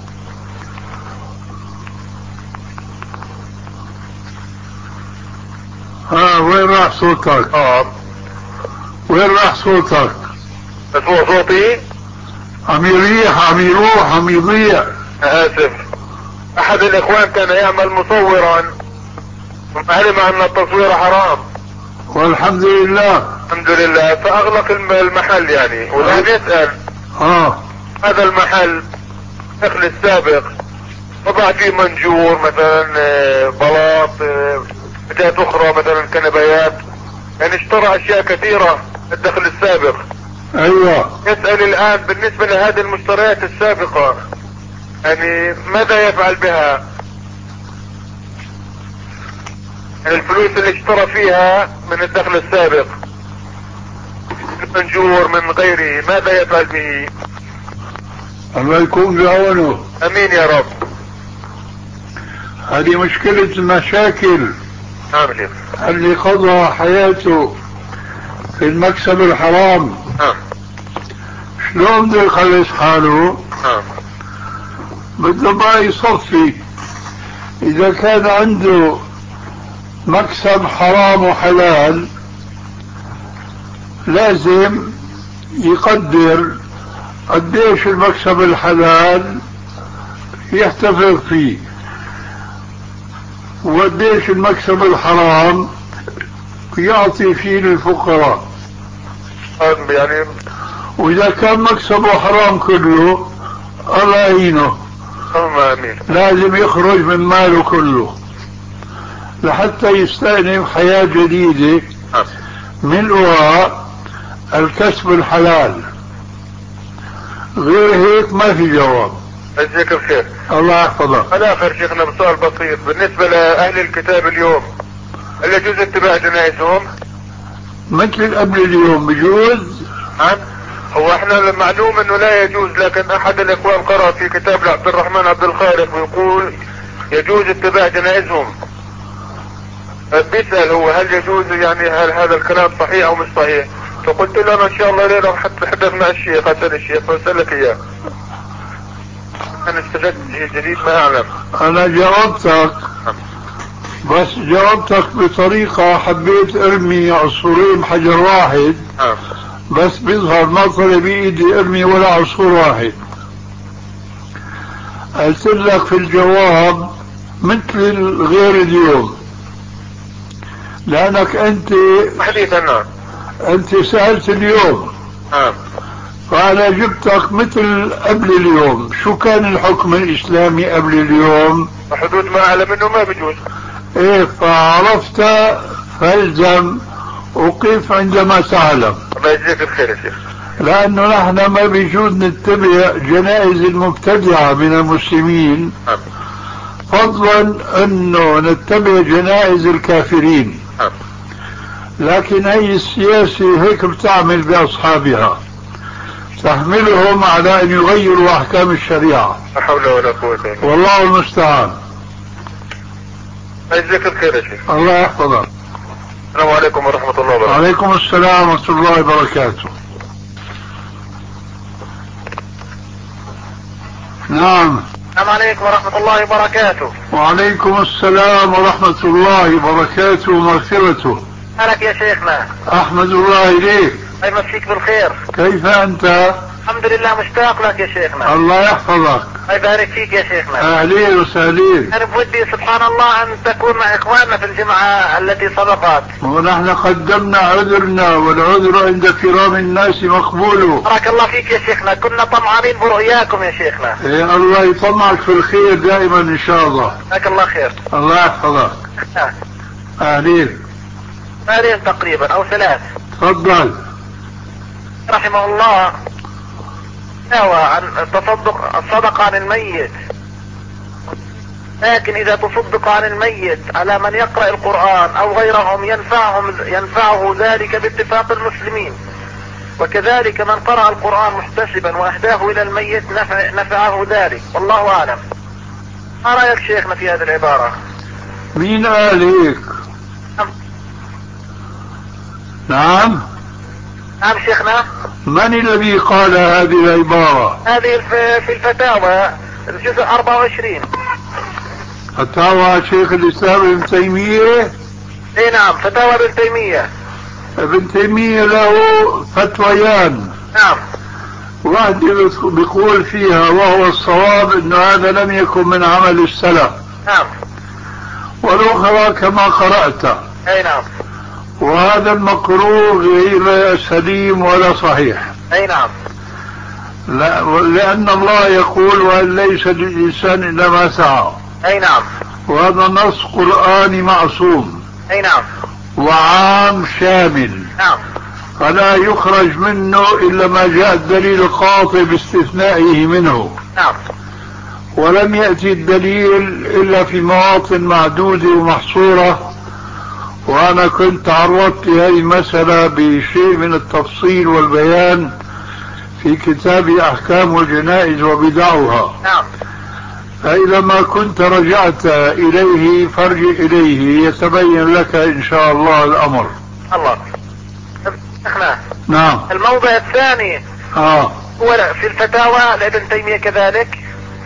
ها وين راح صوتك؟ اه وين راح صوتك؟ بس هو صوتي عم يريح عم يروح عم يضيع. آسف. أحد الإخوان كان يعمل مصورا علم أن التصوير حرام والحمد لله. الحمد لله، فأغلق المحل يعني، والآن يسأل اه هذا المحل الدخل السابق وضع فيه منجور مثلا بلاط حاجات أخرى مثلا كنبيات، يعني اشترى أشياء كثيرة الدخل السابق. ايوه. يسأل الآن بالنسبة لهذه المشتريات السابقة يعني ماذا يفعل بها؟ يعني الفلوس اللي اشترى فيها من الدخل السابق من منجور من غيره ماذا يفعل به؟ الله يكون بعونه. امين يا رب. هذه مشكلة المشاكل. نعم شيخ. اللي قضى حياته في المكسب الحرام نعم. شلون بده يخلص حاله؟ نعم. بده بقى يصفي. اذا كان عنده مكسب حرام وحلال لازم يقدر قديش المكسب الحلال يحتفظ فيه وقديش المكسب الحرام يعطي فيه للفقراء. يعني واذا كان مكسبه حرام كله الله يعينه. امين. لازم يخرج من ماله كله لحتى يستأنف حياة جديدة ملؤها الكسب الحلال. غير هيك ما في جواب. جزاك الخير. الله يحفظك. الاخر شيخنا بسؤال بسيط بالنسبة لاهل الكتاب اليوم هل يجوز اتباع جنائزهم؟ مثل قبل اليوم بجوز؟ نعم. هو احنا المعلوم انه لا يجوز، لكن احد الاخوان قرأ في كتاب لعبد الرحمن عبد الخالق ويقول يجوز اتباع جنائزهم. بيسأل هو هل يجوز، يعني هل هذا الكلام صحيح او مش صحيح؟ فقلت له انا ان شاء الله ليلة حتى حدث مع الشيخ اسأل الشيخ فاسألك اياه. انا استفدت شيء جديد ما اعلم. انا جاوبتك بس جاوبتك بطريقة حبيت ارمي عصفورين بحجر واحد. نعم. بس بيظهر ما طلع بايدي ارمي ولا عصفور واحد. قلت لك في الجواب مثل غير اليوم لانك انت حديثا. نعم. انت سألت اليوم. نعم. فانا جبتك مثل قبل اليوم. شو كان الحكم الاسلامي قبل اليوم؟ حدود ما اعلم انه ما بيجوز. ايه فعرفت فالزم وقف عندما تعلم. الله يجزيك الخير يا شيخ. لانه نحن ما بيجوز نتبع جنائز المبتدعة من المسلمين. نعم. فضلا انه نتبع جنائز الكافرين. نعم. لكن هي السياسة هيك بتعمل باصحابها تحملهم على ان يغيروا احكام الشريعة. لا حول ولا قوة الا بالله. والله المستعان. يجزيك الخير يا شيخ. الله يحفظك. السلام عليكم ورحمة الله وبركاته. وعليكم السلام ورحمة الله وبركاته. نعم. السلام عليكم ورحمة الله وبركاته. وعليكم السلام ورحمة الله وبركاته ومغفرته. أهلك يا شيخنا. أحمد الله إليك. الله يمسيك بالخير. كيف أنت؟ الحمد لله مشتاق لك يا شيخنا. الله يحفظك. الله يبارك فيك يا شيخنا. أهلين وسهلين. أنا بودي سبحان الله أن تكون مع إخواننا في الجمعة التي سبقت. ونحن قدمنا عذرنا والعذر عند كرام الناس مقبول. بارك الله فيك يا شيخنا، كنا طمعانين برؤياكم يا شيخنا. إيه الله يطمعك في الخير دائما إن شاء الله. جزاك الله خير. الله يحفظك. أهلين. سؤالين تقريبا أو ثلاث. تفضل. رحمه الله فتاوى عن تصدق الصدقة عن الميت، لكن اذا تصدق عن الميت على من يقرأ القرآن او غيرهم ينفعهم ينفعه ذلك باتفاق المسلمين، وكذلك من قرأ القرآن محتسبا واهداه الى الميت نفع نفعه ذلك، والله اعلم. ما رأيك شيخنا في هذه العبارة؟ مين قال هيك؟ نعم نعم شيخنا. من الذي قال هذه العبارة؟ هذه في الفتاوى الجزء أربعة وعشرين، فتاوى شيخ الإسلام ابن تيمية. اي نعم، فتاوى ابن تيمية. ابن تيمية له فتويان. نعم. واحد بيقول فيها وهو الصواب انه هذا لم يكن من عمل السلف. نعم. والاخرى كما قرأت. اي نعم. وهذا المكروه غير سليم ولا صحيح. اي نعم. لا، لأن الله يقول وأن ليس للإنسان إلا ما سعى. اي نعم. وهذا نص قرآني معصوم. اي نعم. وعام شامل. نعم. فلا يخرج منه إلا ما جاء الدليل القاطع باستثنائه منه. نعم. ولم يأتي الدليل إلا في مواطن معدودة ومحصورة، وأنا كنت تعرضت لهذه المسألة بشيء من التفصيل والبيان في كتاب أحكام الجنائز وبدعها. نعم. فإذا ما كنت رجعت إليه فارجع إليه يتبين لك إن شاء الله الأمر. الله. شيخنا. نعم. الموضع الثاني آه. هو في الفتاوى لابن تيمية كذلك.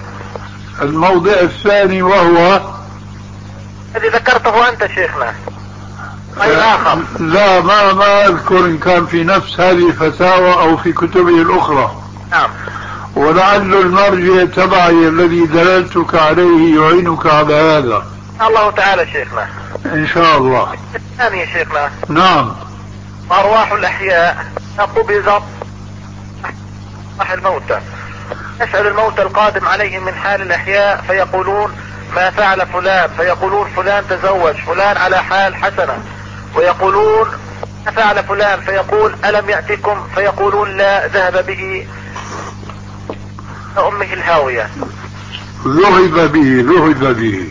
الموضع الثاني وهو الذي ذكرته أنت شيخنا. أي آخر؟ لا، ما ما أذكر إن كان في نفس هذه الفتاوى أو في كتبه الأخرى. نعم. ولعل المرجع تبعي الذي دللتك عليه يعينك على هذا. الله تعالى شيخنا. إن شاء الله. الثاني يا شيخنا. نعم. أرواح الأحياء قبضت أرواح الموتى، يسأل الموتى القادم عليهم من حال الأحياء فيقولون ما فعل فلان، فيقولون فلان تزوج، فلان على حال حسنة، ويقولون ما فعل فلان، فيقول ألم يأتكم، فيقولون لا، ذهب به أمه الهاوية. ذهب به ذهب به.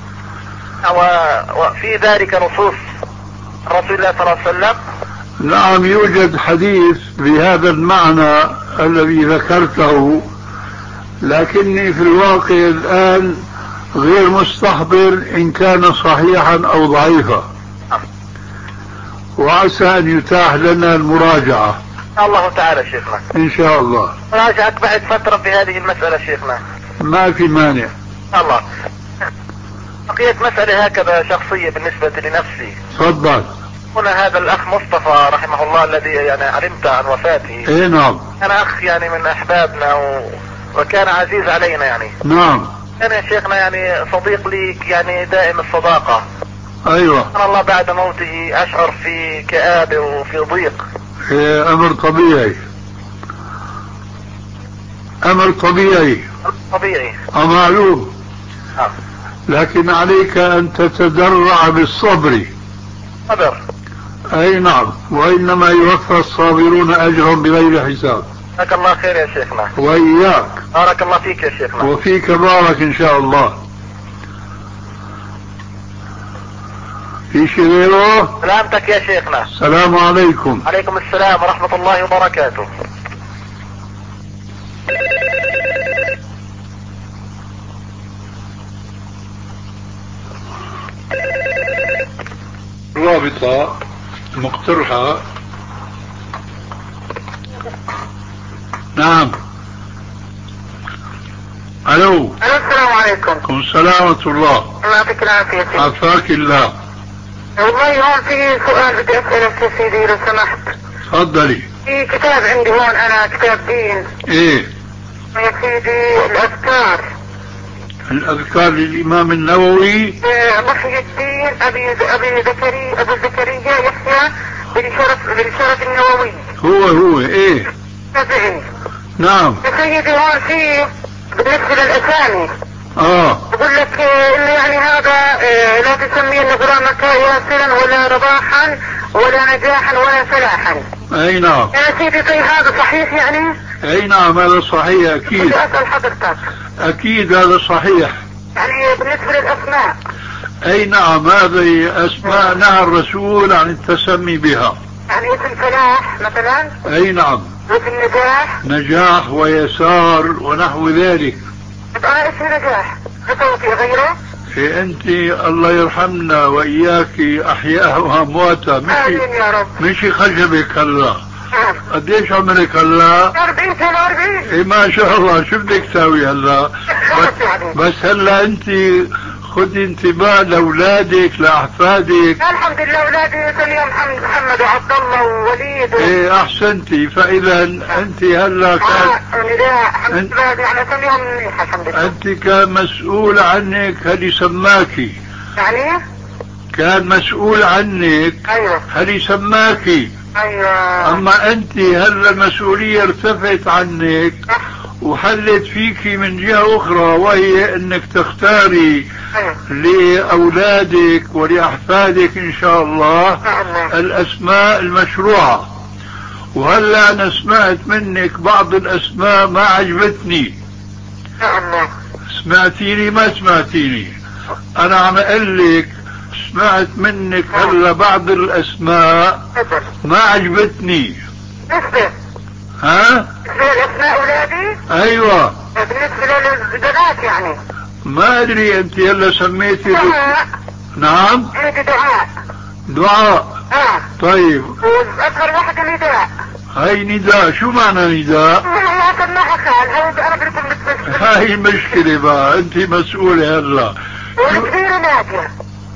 وفي ذلك نصوص رسول الله صلى الله عليه وسلم. نعم، يوجد حديث بهذا المعنى الذي ذكرته، لكني في الواقع الآن غير مستحضر إن كان صحيحا أو ضعيفا، وعسى أن يتاح لنا المراجعة. الله تعالى شيخنا. إن شاء الله. راجعك بعد فترة في هذه المسألة شيخنا. ما في مانع. الله. بقيت مسألة هكذا شخصية بالنسبة لنفسي. تفضل. هنا هذا الأخ مصطفى رحمه الله الذي يعني علمت عن وفاته. إيه نعم. كان أخ يعني من أحبابنا و... وكان عزيز علينا يعني. نعم. كان يا شيخنا يعني صديق لي يعني دائم الصداقة. أيوة. سبحان الله بعد موته أشعر في كآبة وفي ضيق. إيه، أمر طبيعي. أمر طبيعي. طبيعي. معلوم. آه. لكن عليك أن تتدرع بالصبر. صبر. أي نعم، وإنما يوفى الصابرون أجرهم بغير حساب. جزاك الله خير يا شيخنا. وإياك. بارك الله فيك يا شيخنا. وفيك بارك إن شاء الله. في شيء غيره؟ سلامتك يا شيخنا. السلام عليكم. عليكم السلام ورحمة الله وبركاته. رابطة مقترحة. نعم. الو. السلام عليكم. السلام ورحمة الله. الله يعطيك العافية سيدي. عافاك الله. والله هون في سؤال بدي اسألك يا سيدي لو سمحت. تفضلي. في كتاب عندي هون انا كتاب دين. ايه يا سيدي الاذكار. الاذكار للامام النووي. محي الدين ابي ابي زكريا ابو زكريا يحيى بن شرف بن شرف النووي. هو هو ايه. تابعي. نعم. يا سيدي هون في بالنسبة للاسامي. اه. بقول لك انه يعني هذا لا تسمي غلامك ياسرا ولا رباحا ولا نجاحا ولا فلاحا. اي نعم. يا سيدي طيب هذا صحيح يعني؟ اي نعم هذا صحيح اكيد. بدي اسال حضرتك. اكيد هذا صحيح. يعني بالنسبه للاسماء. اي نعم هذه اسماء نهى الرسول عن التسمي بها. يعني اسم فلاح مثلا. اي نعم. اسم نجاح. نجاح ويسار ونحو ذلك. انا اسمي نجاح، في غيره؟ إيه انت الله يرحمنا واياك احياء وامواتا. مشي مشي خشبك هلا. قديش عمرك هلا؟ أربعين سنة. أربعين. ايه ما شاء الله. شو بدك تساوي هلا؟ بس, بس هلا انت خذي انتباه لاولادك لاحفادك. الحمد لله اولادي سميهم محمد محمد وعبد الله ووليد. ايه احسنتي. فاذا انت هلا كان انت يعني سميهم منيح الحمد لله. انت كان مسؤول عنك هل سماكي. يعني كان مسؤول عنك. ايوه. هل سماكي. ايوه. اما انت هلا المسؤولية ارتفعت عنك وحلت فيكي من جهة اخرى، وهي انك تختاري لأولادك ولأحفادك إن شاء الله الأسماء المشروعة. وهلا أنا سمعت منك بعض الأسماء ما عجبتني. سمعتيني ما سمعتيني؟ أنا عم أقول لك سمعت منك هلا بعض الأسماء ما عجبتني. ها؟ الأسماء أولادي؟ أيوة. بالنسبة للبنات يعني؟ ما ادري انت هلا سميتي دعاء. نعم عندي دعاء. دعاء. اه طيب. واصغر واحدة نداء. هاي نداء. شو معنى نداء؟ لا سماها خال. هاي انا بدكم بتفسر. هاي المشكلة بقى. انت مسؤولة هلا. والكبيرة نادية.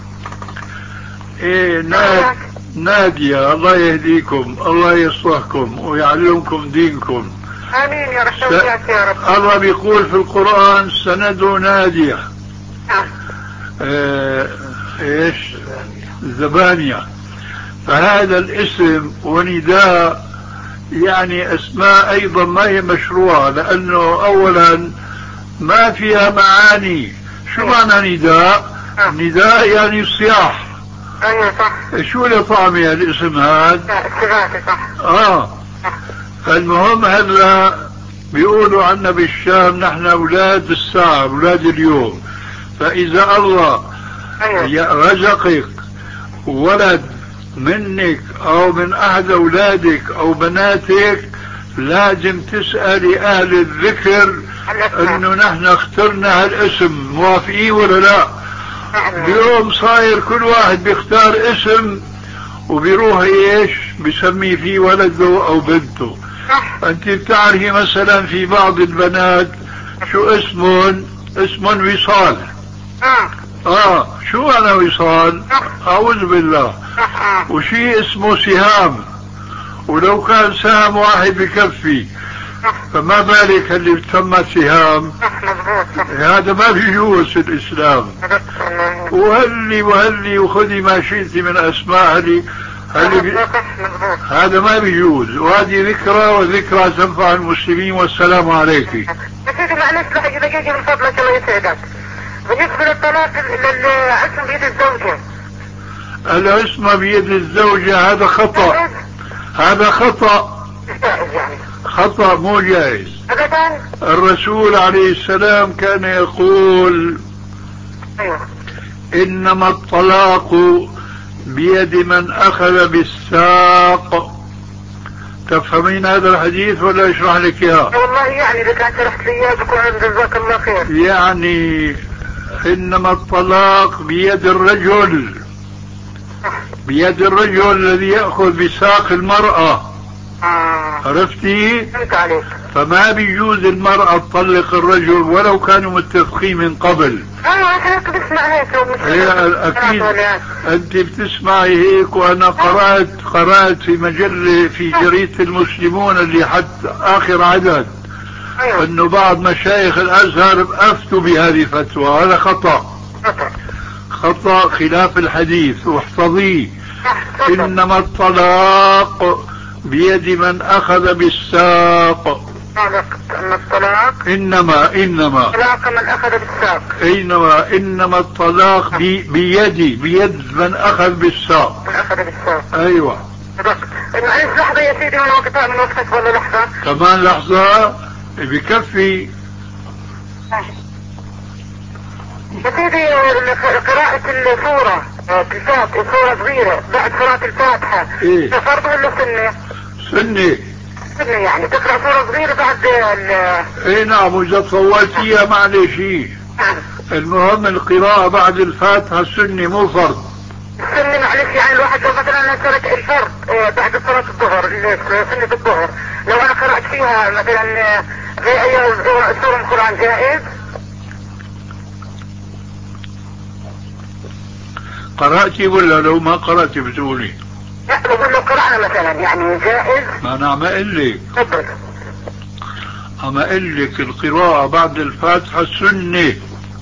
ايه ناد... نادية. الله يهديكم الله يصلحكم ويعلمكم دينكم. امين يا رب. س... يا رب. الله بيقول في القرآن سندوا نادية. آه. اه... ايش زبانية. فهذا الاسم ونداء يعني اسماء ايضا ما هي مشروعة، لانه اولا ما فيها معاني. شو معنى نداء؟ آه. نداء يعني صياح. ايوه صح. شو لطعمها الاسم هذا؟ صح. اه المهم هلا بيقولوا عنا بالشام نحن اولاد الساعة اولاد اليوم. فاذا الله رزقك ولد منك او من احد اولادك او بناتك لازم تسألي اهل الذكر انه نحن اخترنا هالاسم. موافقين ولا لا؟ اليوم صاير كل واحد بيختار اسم وبيروح ايش بسمي فيه ولده او بنته. انت بتعرفي مثلا في بعض البنات شو اسمهم؟ اسمهم وصال. اه شو انا وصال؟ اعوذ بالله. وشي اسمه سهام، ولو كان سهم واحد بكفي، فما بالك اللي بتسمى سهام. هذا ما بيجوز في الاسلام. وهلي وهلي وخذي ما شئت من اسماء هلي هلي بي... هذا ما بيجوز. وهذه ذكرى وذكرى تنفع المسلمين. والسلام عليك. سيدي معلش لحظة دقيقة من فضلك الله يسعدك. بالنسبة للطلاق الاسم بيد الزوجة. الاسم بيد الزوجة هذا خطأ. هذا خطأ. خطأ مو جائز. الرسول عليه السلام كان يقول انما الطلاق بيد من اخذ بالساق. تفهمين هذا الحديث ولا اشرح لك اياه؟ والله يعني اذا كان شرحت لي اياه بكون جزاك الله خير. يعني انما الطلاق بيد الرجل، بيد الرجل الذي يأخذ بساق المرأة. آه. عرفتي؟ فهمت عليك. فما بيجوز المرأة تطلق الرجل ولو كانوا متفقين من قبل. ايوه هيك بسمع هيك. هي اكيد انت بتسمعي هيك. وانا قرأت قرأت في مجلة في جريدة المسلمون اللي حتى اخر عدد. أيوة. انه بعض مشايخ الازهر افتوا بهذه الفتوى. هذا خطأ. خطأ. خطأ خلاف الحديث. واحفظيه انما الطلاق بيد من اخذ بالساق. ان الطلاق انما انما الطلاق من اخذ بالساق. انما انما الطلاق بي بيدي بيد من اخذ بالساق. من اخذ بالساق. ايوه. معلش لحظة يا سيدي وانا وقتها من وقتك ولا لحظة؟ كمان لحظة بكفي. يا سيدي قراءة السورة الفاتحة سورة صغيرة بعد صلاة الفاتحة إيه؟ فرض ولا سنة؟ سنة. سنة يعني تقرأ سورة صغيرة بعد ال اي نعم، واذا طولتيها معلش شيء. المهم القراءة بعد الفاتحة سنة مو فرض. السنة معلش يعني الواحد لو مثلا ترك الفرض بعد صلاة الظهر سنة الظهر لو انا قرأت فيها مثلا غير اي سورة من القرآن جائز؟ قرأتي ولا لو ما قرأتي بتقولي؟ لا بقول لو قرأنا مثلا يعني جائز. ما انا عم اقول لك تفضل. عم اقول لك القراءة بعد الفاتحة سنة.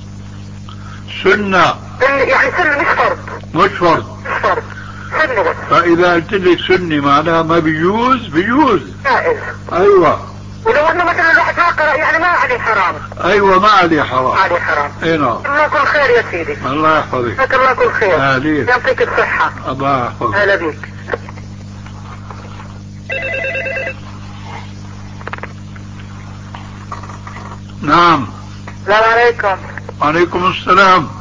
سنة يعني سنة مش فرض. مش فرض. مش فرض سنة بس. فاذا قلت لك سنة معناها ما بيجوز بيجوز. جائز. ايوه. ولو انه مثلا الواحد ما قرأ يعني ما عليه حرام. ايوه ما عليه حرام. ما عليه حرام. اي نعم. الله كل خير يا سيدي. الله يحفظك. جزاك الله كل خير. اهلين. يعطيك الصحة. الله يحفظك. هلا بيك. نعم. السلام عليكم. وعليكم السلام.